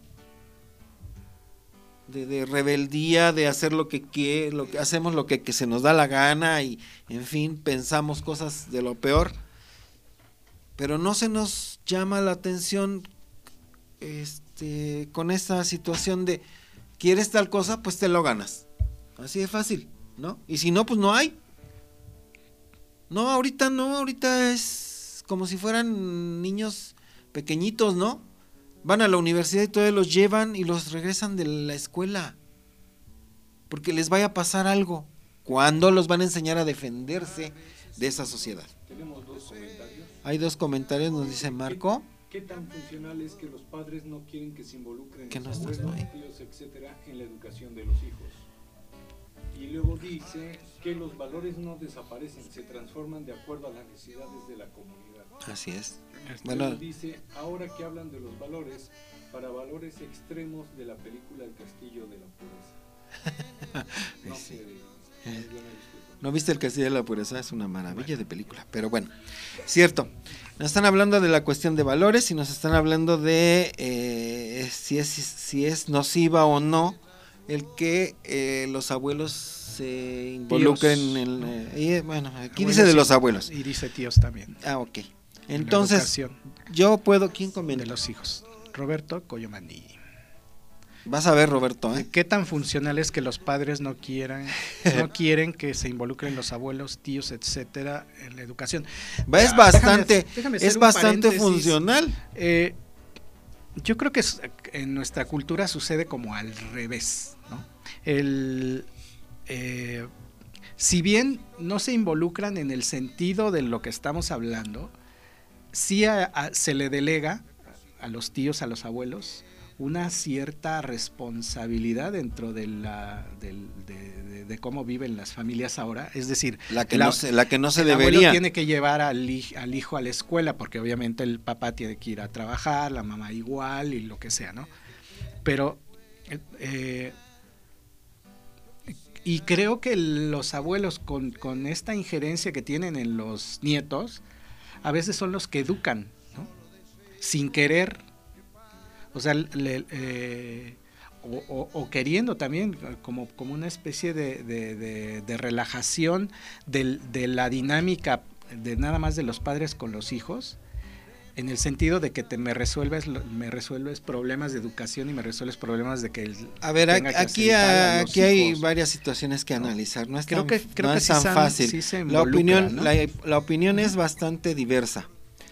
De, de rebeldía, de hacer lo que quiere, lo que hacemos lo que, que se nos da la gana, y en fin, pensamos cosas de lo peor, pero no se nos llama la atención este con esta situación de quieres tal cosa, pues te lo ganas, así de fácil, ¿no? Y si no, pues no hay. No, ahorita no, ahorita es como si fueran niños pequeñitos, ¿no? Van a la universidad y todavía los llevan y los regresan de la escuela, porque les vaya a pasar algo. ¿Cuándo los van a enseñar a defenderse de esa sociedad? Tenemos dos comentarios. Hay dos comentarios, nos dice Marco. ¿Qué tan funcional es que los padres no quieren que se involucren ¿Qué no los estás abuelos, ahí? tíos, etcétera, en la educación de los hijos? Y luego dice que los valores no desaparecen, se transforman de acuerdo a las necesidades de la comunidad. Así es. Luego Bueno, dice, ahora que hablan de los valores, para valores extremos de la película El Castillo de la Pureza. No sí. sé, yo no he visto eso. ¿No viste El Castillo de la Pureza? Es una maravilla de película, pero bueno, cierto. Nos están hablando de la cuestión de valores y nos están hablando de eh, si es si es nociva o no el que eh, los abuelos se involucren Tíos. en... Eh, y, bueno, aquí Abuelos dice de y- los abuelos. Y dice tíos también. Ah, ok. En la Entonces, educación yo puedo... ¿Quién comenta? de los hijos. Roberto Coyomani. Vas a ver, Roberto, ¿eh? ¿Qué tan funcional es que los padres no quieran, no quieren que se involucren los abuelos, tíos, etcétera, en la educación? Va, es Ah, bastante, déjame- déjame hacer es un bastante paréntesis. funcional. Eh, yo creo que es- en nuestra cultura sucede como al revés, ¿no? El, eh, si bien no se involucran en el sentido de lo que estamos hablando, sí a- a- se le delega a los tíos, a los abuelos, una cierta responsabilidad dentro de la del, de, de, de cómo viven las familias ahora, es decir, la que la, no se, la que no se el debería. abuelo tiene que llevar al, al hijo a la escuela porque obviamente el papá tiene que ir a trabajar, la mamá igual y lo que sea, ¿no? Pero eh, y creo que los abuelos con, con esta injerencia que tienen en los nietos a veces son los que educan, ¿no? Sin querer, o sea, le, eh, o, o, o queriendo también, como, como una especie de, de, de, de relajación de, de la dinámica de nada más de los padres con los hijos, en el sentido de que te me resuelves me resuelves problemas de educación y me resuelves problemas de que el, a ver tenga aquí que a, aquí hay hijos. varias situaciones que analizar, no es creo tan, que creo no que es sí tan san, fácil sí se la opinión ¿no? la, la opinión es bastante diversa.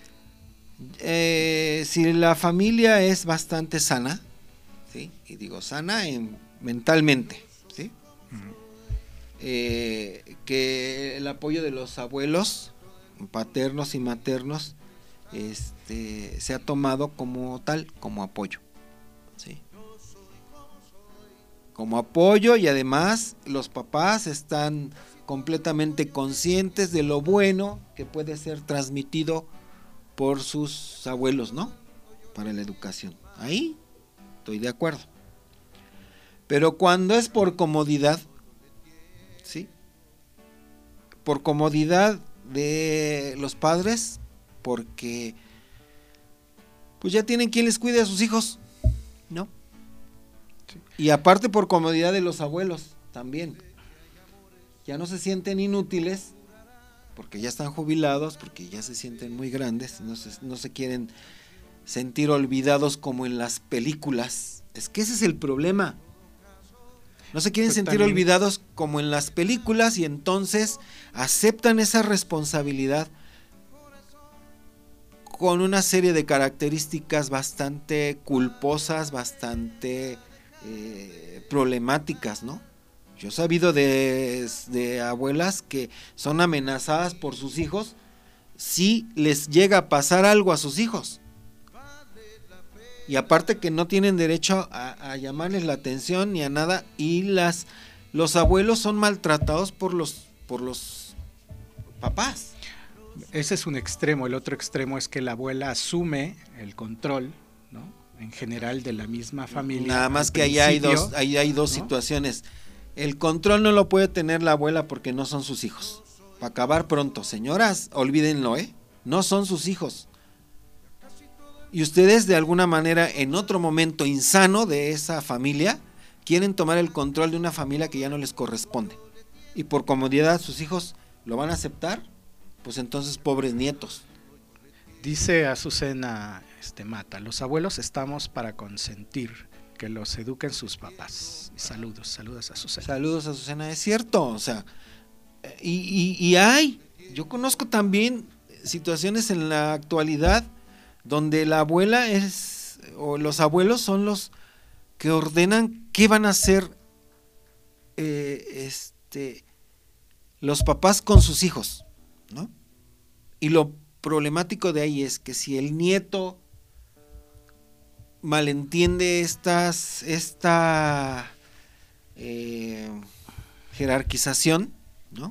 Eh, si la familia es bastante sana, ¿sí? Y digo sana en, mentalmente, ¿sí? Uh-huh. eh, que el apoyo de los abuelos paternos y maternos este, se ha tomado como tal, como apoyo, ¿sí? Como apoyo, y además los papás están completamente conscientes de lo bueno que puede ser transmitido por sus abuelos, ¿no? Para la educación. Ahí estoy de acuerdo. Pero cuando es por comodidad, ¿sí? Por comodidad de los padres, porque pues ya tienen quien les cuide a sus hijos, ¿no? Sí. Y aparte por comodidad de los abuelos también. Ya no se sienten inútiles porque ya están jubilados, porque ya se sienten muy grandes, no se, no se quieren sentir olvidados como en las películas. Es que ese es el problema. No se quieren pues sentir también olvidados como en las películas, y entonces aceptan esa responsabilidad con una serie de características bastante culposas, bastante eh, problemáticas, ¿no? Yo he sabido de, de abuelas que son amenazadas por sus hijos si les llega a pasar algo a sus hijos. Y aparte que no tienen derecho a, a llamarles la atención ni a nada, y las los abuelos son maltratados por los por los papás. Ese es un extremo. El otro extremo es que la abuela asume el control, ¿no? En general de la misma familia. Nada más que ahí hay dos, ahí hay dos ¿no? situaciones. El control no lo puede tener la abuela porque no son sus hijos. Para acabar pronto, señoras, olvídenlo, ¿eh? No son sus hijos. Y ustedes de alguna manera en otro momento insano de esa familia quieren tomar el control de una familia que ya no les corresponde. Y por comodidad sus hijos lo van a aceptar, pues entonces pobres nietos. Dice Azucena este, Mata, los abuelos estamos para consentir, que los eduquen sus papás. Y saludos, saludos a Azucena. Saludos a Azucena, es cierto, o sea, y, y, y hay, yo conozco también situaciones en la actualidad donde la abuela es, o los abuelos son los que ordenan qué van a hacer eh, este, los papás con sus hijos, ¿no? Y lo problemático de ahí es que si el nieto malentiende estas, esta eh, jerarquización, ¿no?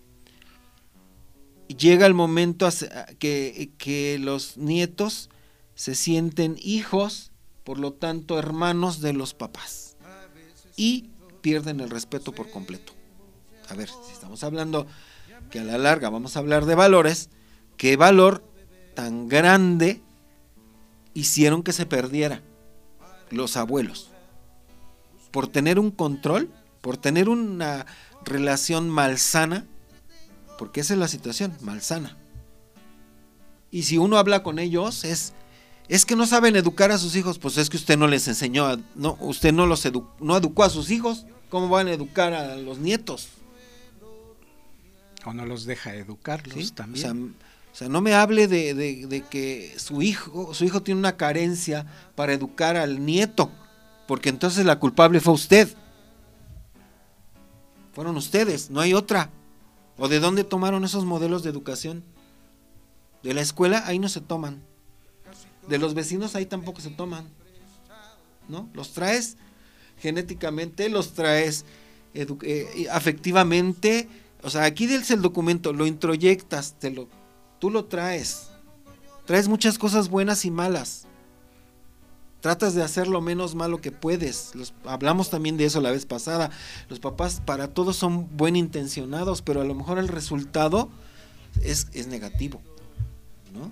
Llega el momento a que, que los nietos se sienten hijos, por lo tanto hermanos de los papás, y pierden el respeto por completo. A ver, si estamos hablando que a la larga vamos a hablar de valores, ¿qué valor tan grande hicieron que se perdiera los abuelos? Por tener un control, por tener una relación malsana, porque esa es la situación, malsana. Y si uno habla con ellos, es, es que no saben educar a sus hijos. Pues es que usted no les enseñó, a, no, usted no los edu, no educó a sus hijos. ¿Cómo van a educar a los nietos? O no los deja educarlos, ¿sí? También. O sea, o sea, no me hable de, de, de que su hijo, su hijo tiene una carencia para educar al nieto, porque entonces la culpable fue usted. Fueron ustedes, no hay otra. ¿O de dónde tomaron esos modelos de educación? De la escuela, ahí no se toman. De los vecinos, ahí tampoco se toman. ¿no? Los traes genéticamente, los traes edu- eh, afectivamente. O sea, aquí del el documento, lo introyectas, te lo, tú lo traes. Traes muchas cosas buenas y malas. Tratas de hacer lo menos malo que puedes. Los, hablamos también de eso la vez pasada. Los papás para todos son buen intencionados, pero a lo mejor el resultado es, es negativo, ¿no?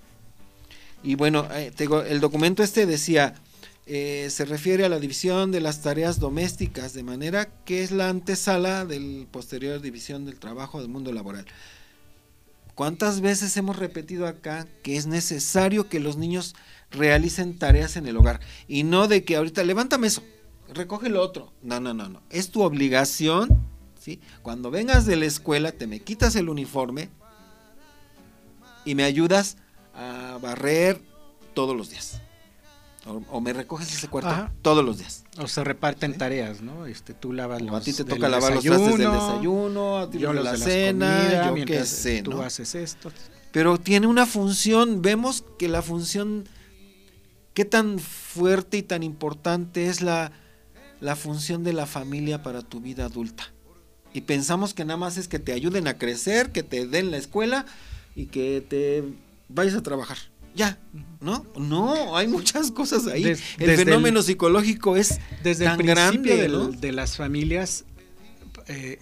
Y bueno, eh, te digo, el documento este decía, eh, se refiere a la división de las tareas domésticas, de manera que es la antesala del posterior división del trabajo del mundo laboral. ¿Cuántas veces hemos repetido acá que es necesario que los niños realicen tareas en el hogar? Y no de que ahorita, levántame eso, recoge lo otro. No, no, no, no. Es tu obligación, ¿sí? Cuando vengas de la escuela, te me quitas el uniforme y me ayudas a barrer todos los días. O, o me recoges ese cuarto Ajá. todos los días. O se reparten ¿sí? tareas, ¿no? Este, tú lavas los a ti te toca lavar los trastes del desayuno, a ti yo de los la de cena, comida, yo qué sé, tú ¿no? haces esto. Pero tiene una función, vemos que la función, qué tan fuerte y tan importante es la, la función de la familia para tu vida adulta. Y pensamos que nada más es que te ayuden a crecer, que te den la escuela y que te vayas a trabajar. Ya, ¿no? No, hay muchas cosas ahí. Des, el fenómeno el, psicológico es desde tan el principio grande, del, ¿no? de las familias eh,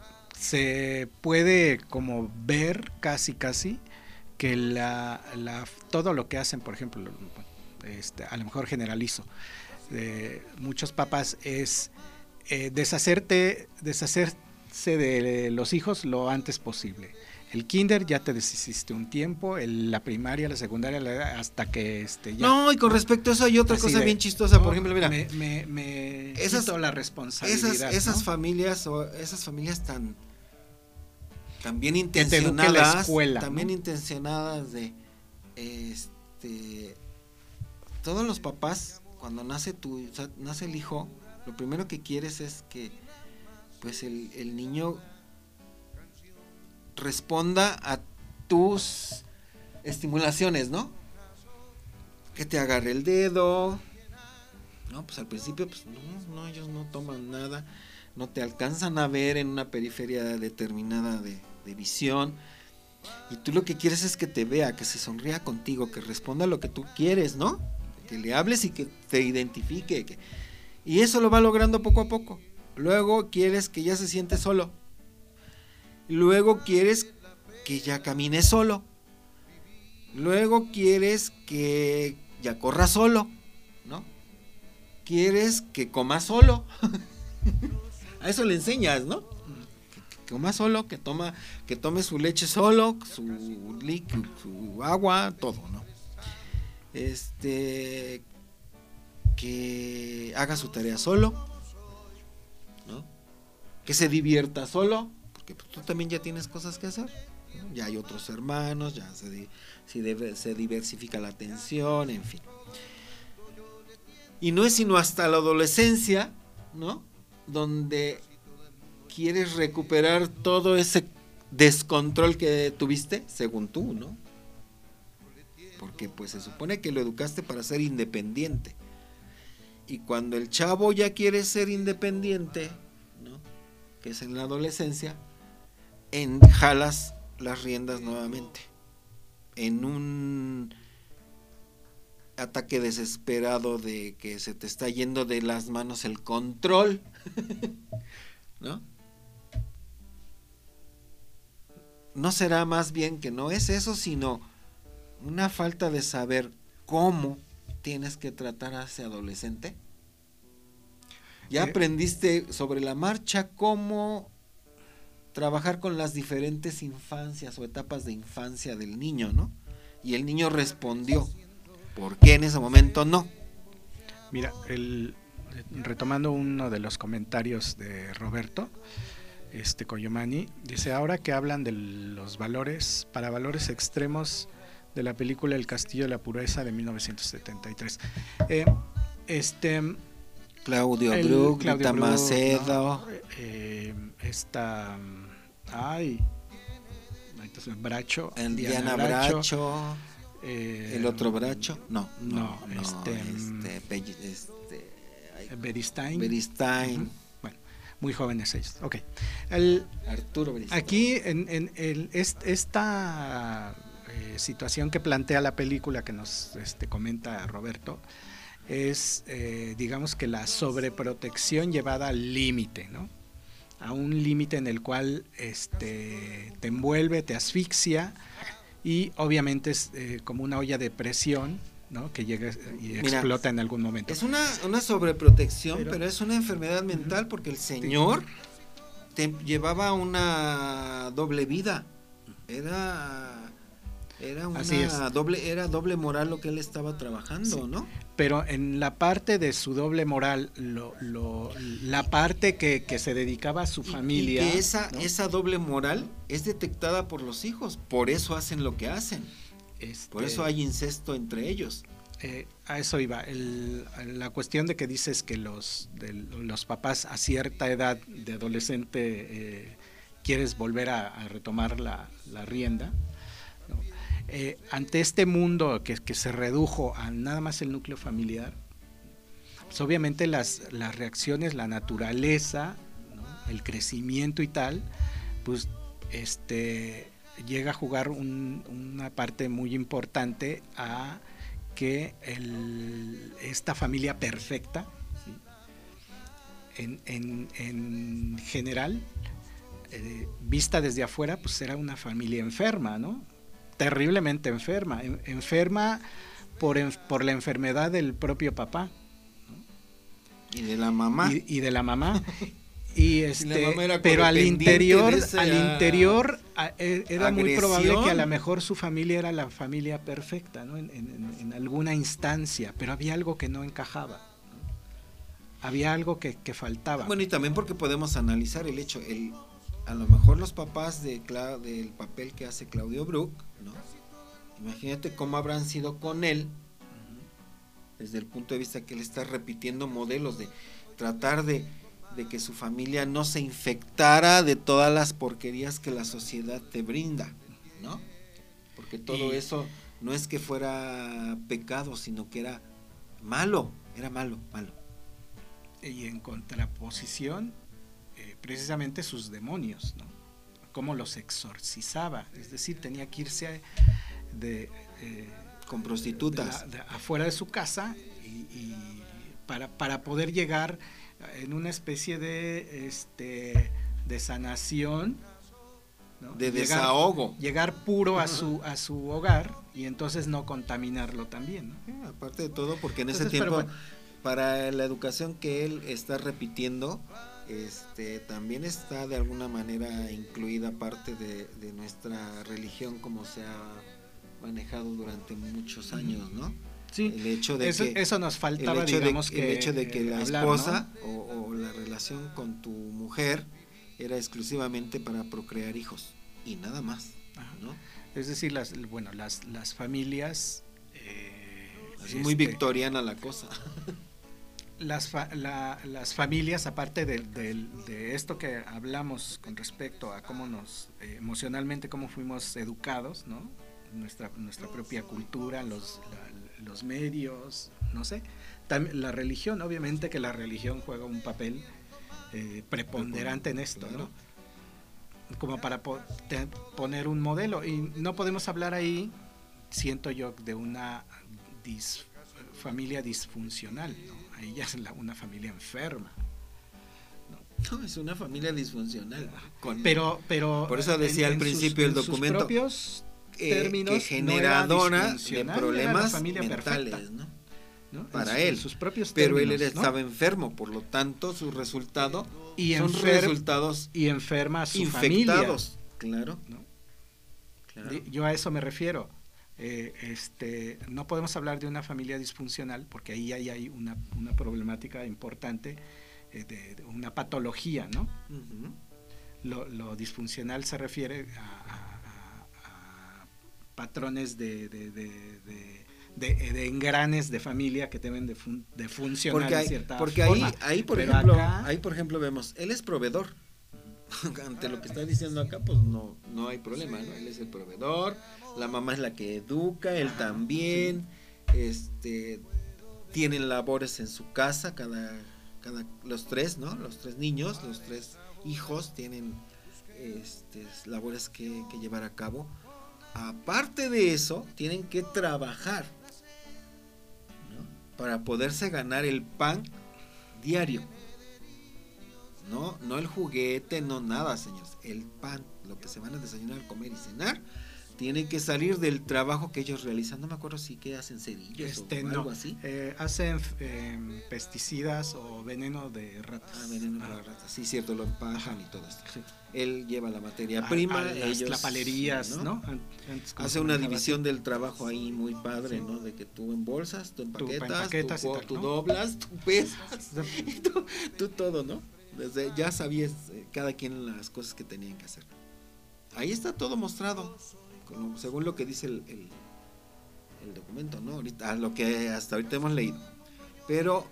se puede como ver casi casi que la, la todo lo que hacen, por ejemplo, este, a lo mejor generalizo, de muchos papás es eh, deshacerte, deshacerse de los hijos lo antes posible. El kinder ya te deshiciste un tiempo, el, la primaria, la secundaria, la, hasta que este ya. No, y con respecto a eso hay otra Así cosa de, bien chistosa, no, por ejemplo, mira, me, me, me esas, quito la responsabilidad. Esas, esas ¿no? familias o esas familias tan, tan bien intencionadas, la escuela, también ¿no? intencionadas de, este, todos los papás cuando nace tu, o sea, nace el hijo, lo primero que quieres es que, pues el, el niño responda a tus estimulaciones, ¿no? Que te agarre el dedo, no, pues al principio, pues no, no, ellos no toman nada, no te alcanzan a ver en una periferia determinada de, de visión, y tú lo que quieres es que te vea, que se sonría contigo, que responda a lo que tú quieres, ¿no? Que le hables y que te identifique, que... y eso lo va logrando poco a poco. Luego quieres que ya se siente solo. Luego quieres que ya camine solo. Luego quieres que ya corra solo, ¿no? Quieres que coma solo. A eso le enseñas, ¿no? Que, que coma solo, que toma, que tome su leche solo, su líquido, su agua, todo, ¿no? Este, que haga su tarea solo, ¿no? Que se divierta solo. Porque pues, tú también ya tienes cosas que hacer, ¿no? Ya hay otros hermanos, ya se, di, se, debe, se diversifica la atención, en fin. Y no es sino hasta la adolescencia, ¿no? Donde quieres recuperar todo ese descontrol que tuviste, según tú, ¿no? Porque pues se supone que lo educaste para ser independiente. Y cuando el chavo ya quiere ser independiente, ¿no? Que es en la adolescencia, en jalas las riendas nuevamente en un ataque desesperado de que se te está yendo de las manos el control, ¿no? ¿No será más bien que no es eso, sino una falta de saber cómo tienes que tratar a ese adolescente? ¿Ya aprendiste sobre la marcha cómo trabajar con las diferentes infancias o etapas de infancia del niño, ¿no? Y el niño respondió, ¿por qué en ese momento no? Mira, el, retomando uno de los comentarios de Roberto este Coyomani, dice, ahora que hablan de los valores, para valores extremos de la película El Castillo de la Pureza de mil novecientos setenta y tres. Eh, este... Claudio Brook, Rita Macedo, ¿no? eh, esta, ay, Bracho, Diana, Diana Bracho, Bracho Eh, el otro Bracho, no, no, no, este, este, Pell- este ay, Beristain. Beristain. Uh-huh. Bueno, muy jóvenes ellos. Ok. El, Arturo Beristain. aquí, en, en el, est, esta eh, situación que plantea la película que nos este, comenta Roberto, es, eh, digamos que la sobreprotección llevada al límite, ¿no? A un límite en el cual este, te envuelve, te asfixia y obviamente es eh, como una olla de presión, ¿no? Que llega y Mira, explota en algún momento. Es una, una sobreprotección, pero, pero es una enfermedad mental, porque el señor te llevaba una doble vida. Era... Era una doble, era doble moral lo que él estaba trabajando, sí. ¿no? Pero en la parte de su doble moral, lo, lo, la parte que, que se dedicaba a su y, familia. Y que esa, ¿no? esa doble moral es detectada por los hijos, por eso hacen lo que hacen. Este, por eso hay incesto entre ellos. Eh, a eso iba. El, la cuestión de que dices que los, de, los papás a cierta edad de adolescente eh, quieres volver a, a retomar la, la rienda, ¿no? Eh, ante este mundo que, que se redujo a nada más el núcleo familiar, pues obviamente las, las reacciones, la naturaleza, ¿no? El crecimiento y tal, pues este, llega a jugar un, una parte muy importante a que el, esta familia perfecta, ¿sí? en, en, en general, eh, vista desde afuera, pues era una familia enferma, ¿no? Terriblemente enferma, en, enferma por, en, por la enfermedad del propio papá, ¿no? Y de la mamá. Y, y de la mamá. Y este, y la mamá era pero al interior, esa, al interior a, era agresión. Muy probable que a lo mejor su familia era la familia perfecta, ¿no? En, en, en alguna instancia, pero había algo que no encajaba, ¿no? Había algo que, que faltaba. Bueno, y también porque podemos analizar el hecho, el a lo mejor los papás de Cla del papel que hace Claudio Brook, ¿no? Imagínate cómo habrán sido con él, desde el punto de vista que él está repitiendo modelos de tratar de, de que su familia no se infectara de todas las porquerías que la sociedad te brinda, ¿no? Porque todo y... eso no es que fuera pecado, sino que era malo, era malo, malo. Y en contraposición, Eh, precisamente sus demonios, ¿no? Cómo los exorcizaba, es decir, tenía que irse de, eh, con prostitutas de la, de, afuera de su casa y, y para, para poder llegar en una especie de este de sanación, ¿no? De llegar, desahogo, llegar puro a su a su hogar y entonces no contaminarlo también, ¿no? Sí, aparte de todo, porque en entonces, ese tiempo bueno, para la educación que él está repitiendo, este también está de alguna manera incluida parte de, de nuestra religión, como se ha manejado durante muchos años, ¿no? Sí, el hecho de eso, que eso nos faltaba, el hecho digamos de, que el hecho de que la hablar, esposa, ¿no? o, o la relación con tu mujer era exclusivamente para procrear hijos y nada más, ¿no? Es decir, las bueno las las familias eh, así muy este, victoriana la cosa. Las, fa, la, las familias, aparte de, de, de esto que hablamos con respecto a cómo nos, eh, emocionalmente, cómo fuimos educados, ¿no? Nuestra, nuestra propia cultura, los, la, los medios, no sé. También la religión, obviamente que la religión juega un papel eh, preponderante en esto, ¿no? Como para po te, poner un modelo. Y no podemos hablar ahí, siento yo, de una dis, familia disfuncional, ¿no? Ahí ya es la, una familia enferma. ¿no? no, es una familia disfuncional. Con, pero, pero por eso decía en, al principio sus, el documento sus propios eh, términos, que generadora no de problemas mentales, ¿no? ¿no? Para en él, sus propios pero términos, él estaba ¿no? enfermo, por lo tanto su resultado y son enfer resultados y enferma a su infectados, familia, claro. ¿no? claro. Yo a eso me refiero. Eh, este, no podemos hablar de una familia disfuncional porque ahí hay, hay una, una problemática importante, eh, de, de una patología, ¿no? Uh-huh. Lo, lo disfuncional se refiere a, a, a, a patrones de, de, de, de, de, de engranes de familia que deben de, fun, de funcionar porque hay, de cierta porque forma. Ahí, ahí, por Pero ejemplo, acá, ahí, por ejemplo, vemos, él es proveedor. Ante lo que está diciendo acá, pues no, no hay problema, ¿no? Él es el proveedor, la mamá es la que educa, él también, este, tienen labores en su casa, cada, cada, los tres, ¿no? Los tres niños, los tres hijos tienen este, labores que, que llevar a cabo. Aparte de eso, tienen que trabajar, ¿no? Para poderse ganar el pan diario. No, no el juguete, no nada, señores. El pan, lo que se van a desayunar, comer y cenar, tiene que salir del trabajo que ellos realizan. No me acuerdo si que hacen cerillos este, o no, algo así. Eh, hacen eh, pesticidas o veneno de ratas. Ah, veneno de ratas. Sí, cierto, lo empajan y todo esto. Sí. Él lleva la materia A, prima. a las ellos, lapalerías, ¿no? ¿no? Antes, hace una división así del trabajo ahí muy padre, sí, ¿no? De que tú embolsas, tú empaquetas, tú, empaquetas tú, tal, tú ¿no? doblas, tú pesas, y tú, tú todo, ¿no? Desde ya sabías eh, cada quien las cosas que tenían que hacer. Ahí está todo mostrado, como, según lo que dice el, el, el documento, ¿no? Ahorita, lo que hasta ahorita hemos leído. Pero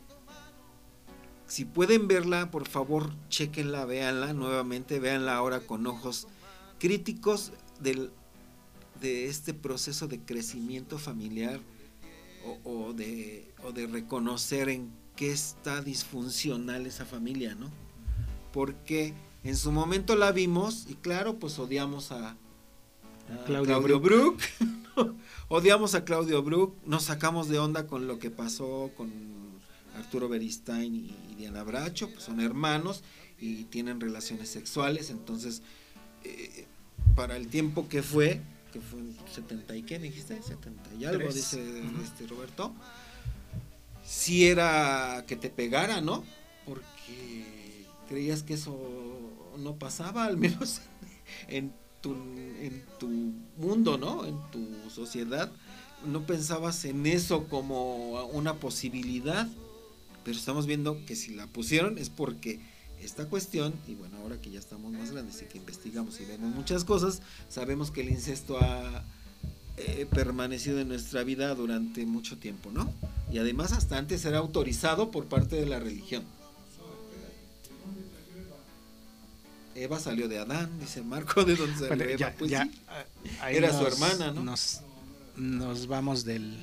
si pueden verla, por favor, chequenla, véanla nuevamente, véanla ahora con ojos críticos del, de este proceso de crecimiento familiar o, o, de, o de reconocer en qué está disfuncional esa familia, ¿no? Porque en su momento la vimos y claro, pues odiamos a, a Claudio, Claudio Brook, ¿no? Odiamos a Claudio Brook, nos sacamos de onda con lo que pasó con Arturo Beristain y, y Diana Bracho, pues son hermanos y tienen relaciones sexuales, entonces eh, para el tiempo que fue, que fue en setenta y qué dijiste, setenta y algo, Tres. dice uh-huh. este Roberto, si era que te pegara, ¿no? Porque creías que eso no pasaba, al menos en tu, en tu mundo, ¿no? En tu sociedad, no pensabas en eso como una posibilidad, pero estamos viendo que si la pusieron es porque esta cuestión, y bueno, ahora que ya estamos más grandes y que investigamos y vemos muchas cosas, sabemos que el incesto ha eh, permanecido en nuestra vida durante mucho tiempo, ¿no? Y además hasta antes era autorizado por parte de la religión. Eva salió de Adán, dice Marco, ¿de dónde salió Eva? Ya, pues ya, sí, era nos, su hermana, ¿no? Nos, nos vamos del...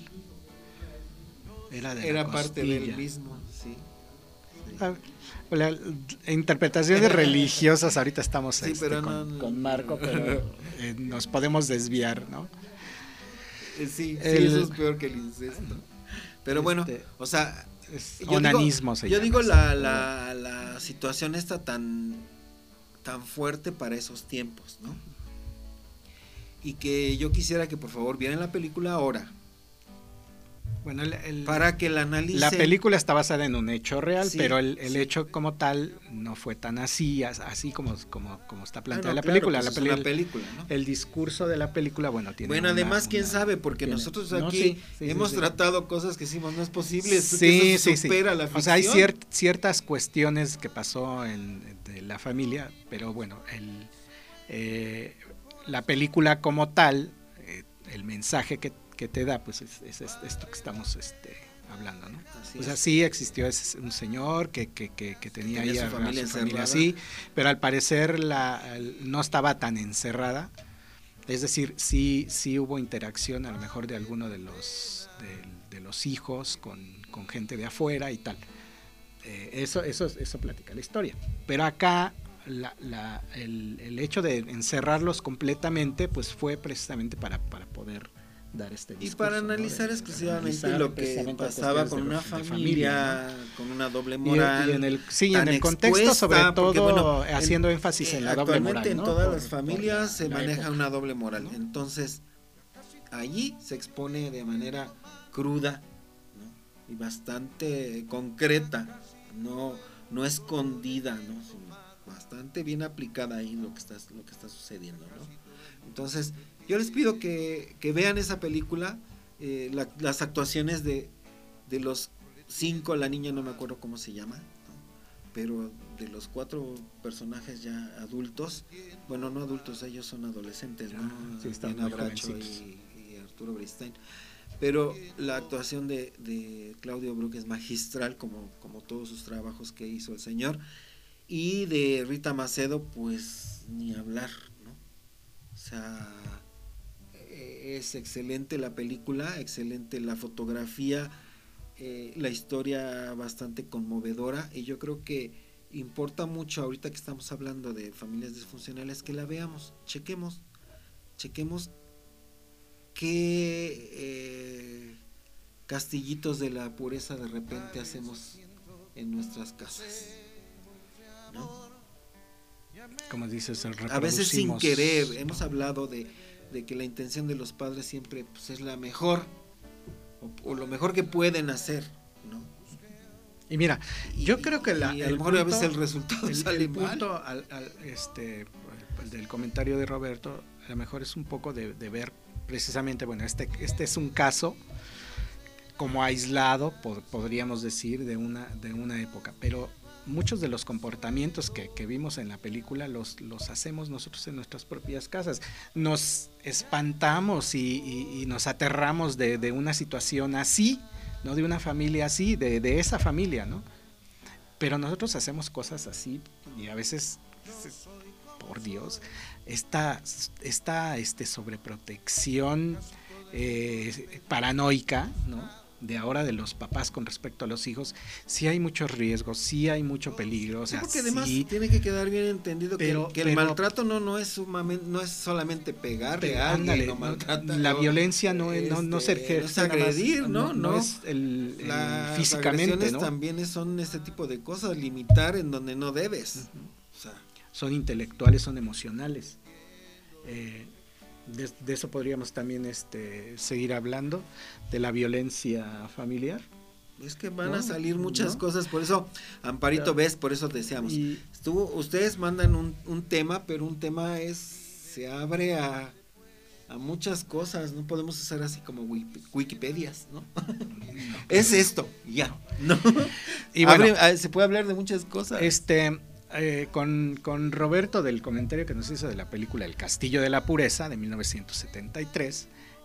Era, de era parte del mismo, sí. sí. Ah, la, interpretaciones religiosas, ahorita estamos sí, este, pero con, no, con Marco, pero eh, nos podemos desviar, ¿no? Sí, sí, el, eso es peor que el incesto. Pero bueno, este, o sea, yo onanismo digo, se yo llama digo la, la, la situación está tan, tan fuerte para esos tiempos, ¿no? Y que yo quisiera que por favor vieran la película ahora. Bueno, el, el, para que la analicen. La película está basada en un hecho real, sí, pero el, el sí. hecho como tal no fue tan así, así como, como, como está planteada ah, no, la claro, película. Pues la peli- es una película, ¿no? El discurso de la película, bueno, tiene Bueno, una, además, quién una, sabe, porque tiene, nosotros no, aquí sí, sí, hemos sí, tratado sí. cosas que decimos no es posible, sí, que eso sí, supera sí. la ficción. O sea, hay ciert, ciertas cuestiones que pasó en de la familia, pero bueno, el, eh, la película como tal, eh, el mensaje que, que te da, pues es, es, es esto que estamos este, hablando, ¿no? Así o sea, es. sí existió ese, un señor que, que, que, que tenía, tenía ahí su a, familia, a su familia encerrada. así, pero al parecer la, no estaba tan encerrada. Es decir, sí, sí hubo interacción a lo mejor de alguno de los, de, de los hijos con, con gente de afuera y tal. Eh, eso, eso, eso platica la historia. Pero acá la, la, el, el hecho de encerrarlos completamente, pues fue precisamente para, para poder dar este discurso, y para analizar, ¿no? de, exclusivamente analizar lo que pasaba con una familia, familia ¿no? con una doble moral, y, y en el sí en el contexto sobre todo porque, bueno, haciendo en, énfasis en la doble moral, actualmente en ¿no? todas por, las familias se maneja época, una doble moral, ¿no? Entonces allí se expone de manera cruda, ¿no? Y bastante concreta, no no escondida, ¿no? Bastante bien aplicada ahí lo que está lo que está sucediendo, ¿no? Entonces yo les pido que, que vean esa película, eh, la, las actuaciones de, de los cinco, la niña no me acuerdo cómo se llama, ¿no? Pero de los cuatro personajes ya adultos, bueno, no adultos, ellos son adolescentes, ¿no? Sí, Diana Bracho y, y Arturo Beristain. Pero la actuación de, de Claudio Brook es magistral, como, como todos sus trabajos que hizo el señor, y de Rita Macedo, pues ni hablar, ¿no? O sea, eh, es excelente la película, excelente la fotografía, eh, la historia bastante conmovedora, y yo creo que importa mucho ahorita que estamos hablando de familias disfuncionales que la veamos, chequemos, chequemos qué eh, castillitos de la pureza de repente hacemos en nuestras casas, ¿no? Como dices, a veces sin querer. Hemos hablado de, de que la intención de los padres siempre pues, es la mejor o, o lo mejor que pueden hacer, ¿no? Y mira, yo y, creo que la, y a lo mejor punto, a veces el resultado el, sale el punto mal. Al, al, este, el del comentario de Roberto, a lo mejor es un poco de, de ver precisamente, bueno, este, este es un caso como aislado, pod, podríamos decir, de una, de una época, pero muchos de los comportamientos que, que vimos en la película los, los hacemos nosotros en nuestras propias casas. Nos espantamos y, y, y nos aterramos de, de una situación así, ¿no? De una familia así, de, de esa familia, ¿no? Pero nosotros hacemos cosas así y a veces, por Dios, esta, esta este, sobreprotección eh, paranoica, ¿no? De ahora de los papás con respecto a los hijos, sí hay muchos riesgos, sí hay mucho peligro, o sea, sí, porque además sí, tiene que quedar bien entendido pero, que, que pero, el maltrato no no es sumamente, no es solamente pegarle a alguien, ándale, no maltrata, la no, violencia no es, este, no, no se ejerce, no es agredir, más, no, no, no es el, el las físicamente, agresiones ¿no? también son este tipo de cosas, limitar en donde no debes, uh-huh. O sea, son intelectuales, son emocionales. Eh, de, de eso podríamos también este seguir hablando, de la violencia familiar. Es que van no, a salir muchas no. cosas, por eso, Amparito, claro. Ves, por eso deseamos. Y, Estuvo, ustedes mandan un, un tema, pero un tema es se abre a, a muchas cosas, no podemos hacer así como Wikipedias, ¿no? no es esto, ya, ¿no? Y bueno, abre, se puede hablar de muchas cosas. Este... Eh, con, con Roberto, del comentario que nos hizo de la película El Castillo de la Pureza de mil novecientos setenta y tres,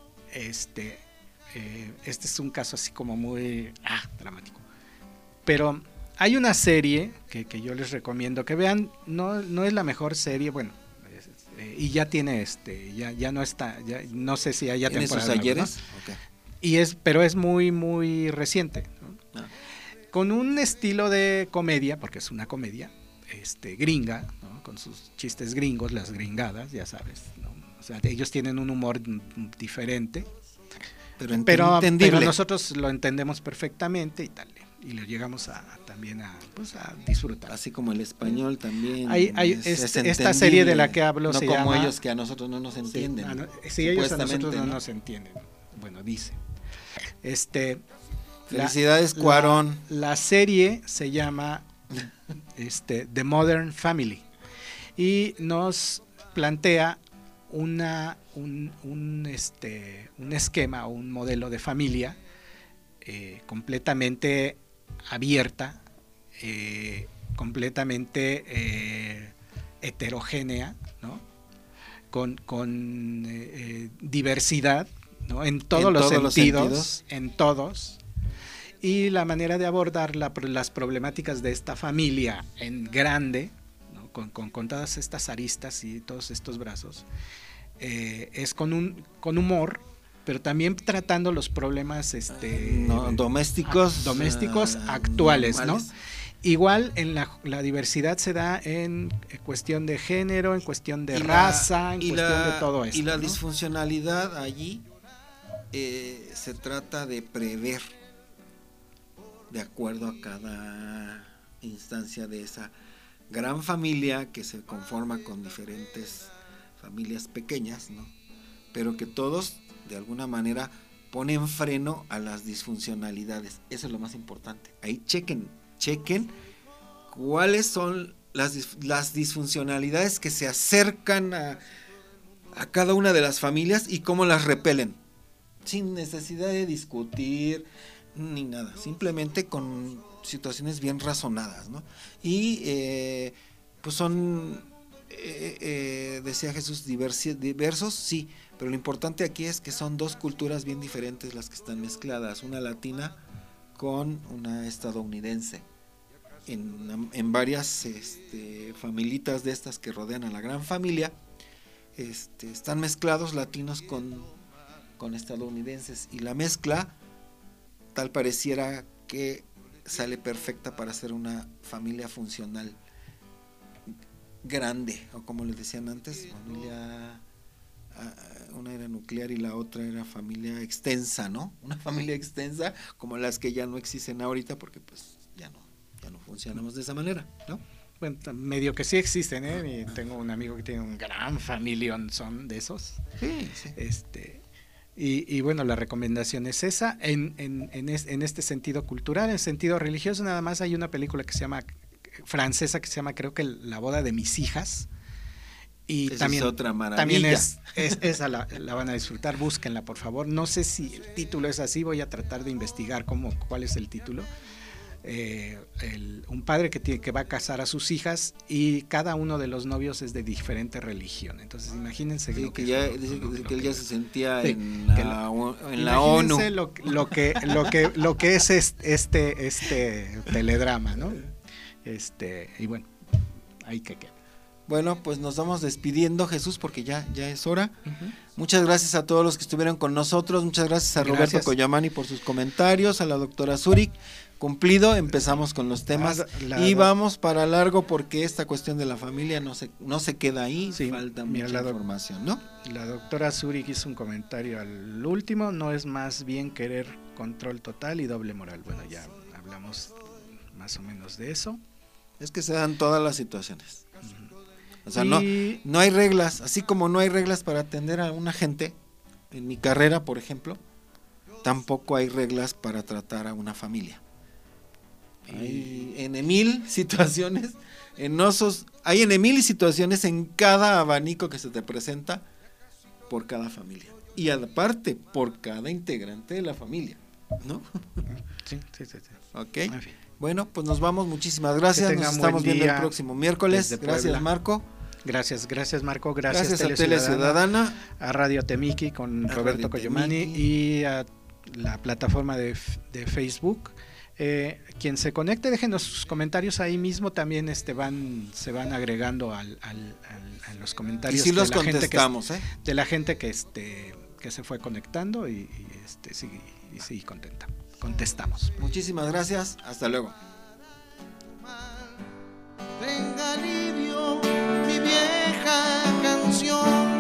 este, eh, este es un caso así como muy ah, dramático, pero hay una serie que, que yo les recomiendo que vean, no, no es la mejor serie, bueno, es, eh, y ya tiene este, ya, ya no está, ya, no sé si haya temporada. ¿Tiene sus ayeres? Okay. Y es, pero es muy muy reciente, ¿no? Ah. Con un estilo de comedia, porque es una comedia Este, gringa, ¿no? Con sus chistes gringos, las gringadas, ya sabes, ¿no? O sea, ellos tienen un humor diferente, pero, ent pero, pero nosotros lo entendemos perfectamente y tal, y lo llegamos a, a también a, pues, a disfrutar. Así como el español también. Hay, hay es, es esta serie de la que hablo no se como llama, ellos que a nosotros no nos entienden. Sí, a, no, sí ellos a nosotros no, ¿no? nos entienden. Bueno, dice. Este. Felicidades, la, Cuarón. La, la serie se llama Este, The Modern Family y nos plantea una un, un, este, un esquema, un modelo de familia eh, completamente abierta, eh, completamente eh, heterogénea, ¿no? Con, con eh, diversidad, ¿no? En todos, en los, todos sentidos, los sentidos, en todos. Y la manera de abordar la, las problemáticas de esta familia en grande, ¿no? con, con, con todas estas aristas y todos estos brazos, eh, es con, un, con humor, pero también tratando los problemas este, no, domésticos, a, domésticos uh, actuales, ¿no? Igual en la, la diversidad se da en cuestión de género, en cuestión de raza, la, en cuestión la, de todo esto. Y la ¿no? disfuncionalidad allí eh, se trata de prever de acuerdo a cada instancia de esa gran familia que se conforma con diferentes familias pequeñas, ¿no? Pero que todos de alguna manera ponen freno a las disfuncionalidades. Eso es lo más importante. Ahí chequen, chequen cuáles son las, las disfuncionalidades que se acercan a, a cada una de las familias y cómo las repelen, sin necesidad de discutir ni nada, simplemente con situaciones bien razonadas, ¿no? Y eh, pues son, eh, eh, decía Jesús, diversi, diversos, sí, pero lo importante aquí es que son dos culturas bien diferentes las que están mezcladas, una latina con una estadounidense, en, en varias este, familitas de estas que rodean a la gran familia, este, están mezclados latinos con con estadounidenses, y la mezcla tal pareciera que sale perfecta para hacer una familia funcional grande, o como les decían antes, familia, una era nuclear y la otra era familia extensa, ¿no? Una familia extensa como las que ya no existen ahorita, porque pues ya no, ya no funcionamos de esa manera, ¿no? Bueno, medio que sí existen, ¿eh? Y tengo un amigo que tiene un gran familión, son de esos. Sí, sí. Este, y, y bueno, la recomendación es esa. En, en, en, es, en este sentido cultural, en sentido religioso, nada más hay una película que se llama, francesa, que se llama, creo que La boda de mis hijas. Y esa también, es otra maravilla. También es, es esa la, la van a disfrutar, búsquenla por favor. No sé si el título es así, voy a tratar de investigar cómo, cuál es el título. Eh, el, un padre que, tiene, que va a casar a sus hijas y cada uno de los novios es de diferente religión. Entonces imagínense sí, lo que, que ya, lo, dice lo, que, lo que él que, ya se sentía sí, en la, lo, en la ONU. Lo, lo, que, lo, que, lo que es este, este teledrama, ¿no? Este, y bueno, ahí que queda. Bueno, pues nos vamos despidiendo, Jesús, porque ya, ya es hora. Uh-huh. Muchas gracias a todos los que estuvieron con nosotros. Muchas gracias a Roberto Gracias. Collamani por sus comentarios, a la doctora Zúrich. Cumplido, empezamos con los temas la, la, y vamos para largo porque esta cuestión de la familia no se, no se queda ahí, sí, falta mira, mucha la información, ¿no? La doctora Zúrich hizo un comentario al último, no es más bien querer control total y doble moral. Bueno, ya hablamos más o menos de eso. Es que se dan todas las situaciones. O sea, y... no, no hay reglas, así como no hay reglas para atender a una gente, en mi carrera, por ejemplo, tampoco hay reglas para tratar a una familia. Hay en mil situaciones, en osos, hay en mil situaciones en cada abanico que se te presenta por cada familia. Y aparte, por cada integrante de la familia, ¿no? Sí, sí, sí. sí. Ok. Bueno, pues nos vamos, muchísimas gracias. Nos estamos viendo el próximo miércoles. Gracias, Marco. Gracias, gracias Marco, gracias, gracias a Tele Ciudadana, a Radio Temiki con Roberto Collamani y a la plataforma de, de Facebook. Eh, quien se conecte, déjenos sus comentarios ahí mismo, también este van se van agregando al, al, al, a los comentarios. Y sí los de la contestamos, gente que, ¿eh? De la gente que este que se fue conectando y, y este sí, y sí contenta. Contestamos. Muchísimas gracias, hasta luego. Tenga alivio mi vieja canción.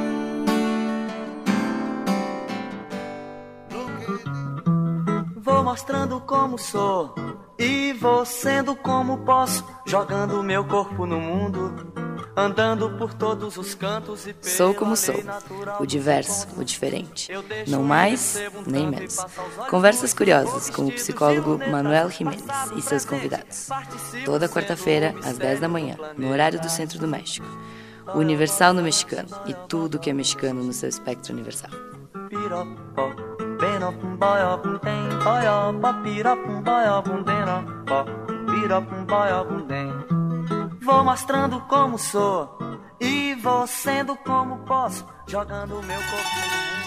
Vou mostrando como sou e vou sendo como posso, jogando meu corpo no mundo, andando por todos os cantos e Sou como sou, o diverso, o diferente, não mais nem menos. Conversas curiosas com o psicólogo Manuel Jiménez e seus convidados. Toda quarta-feira, às dez da manhã, no horário do Centro do México. O Universal no mexicano e tudo que é mexicano no seu espectro universal. Vou mostrando como sou e vou sendo como posso, jogando meu corpo no mundo.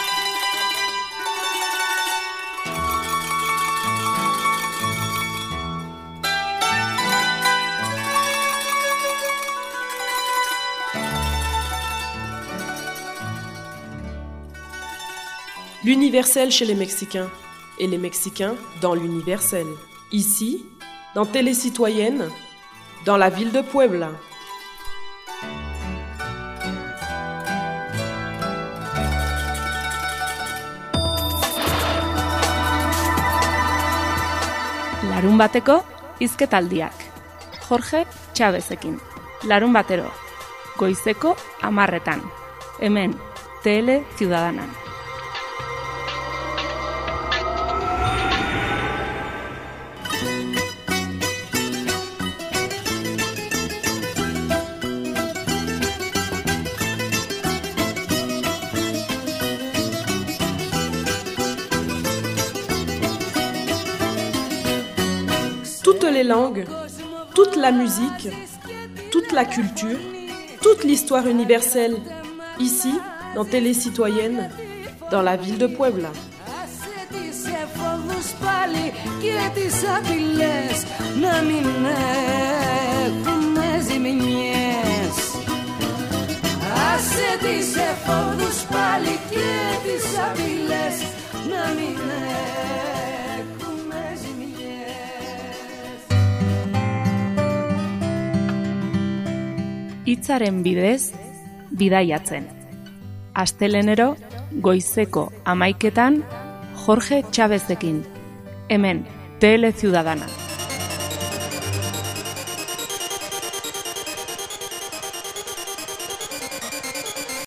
L'universel chez les Mexicains et les Mexicains dans l'universel. Ici, dans Télé Citoyenne, dans la ville de Puebla. Larun bateko hizketaldiak. Jorge Chavezekin. Larun batero. Goizeko hamarretan. Hemen, Tele Ciudadana. Toutes les langues, toute la musique, toute la culture, toute l'histoire universelle, ici, dans Télé Citoyenne, dans la ville de Puebla. Ah άσε τις εφόδους πάλι και τις απειλές να μην έχουμε ζημιές. Hitzaren bidez, bidaiatzen. Astelenero, goizeko amaiketan, Jorge Chavezekin. Hemen, Tele Ciudadana.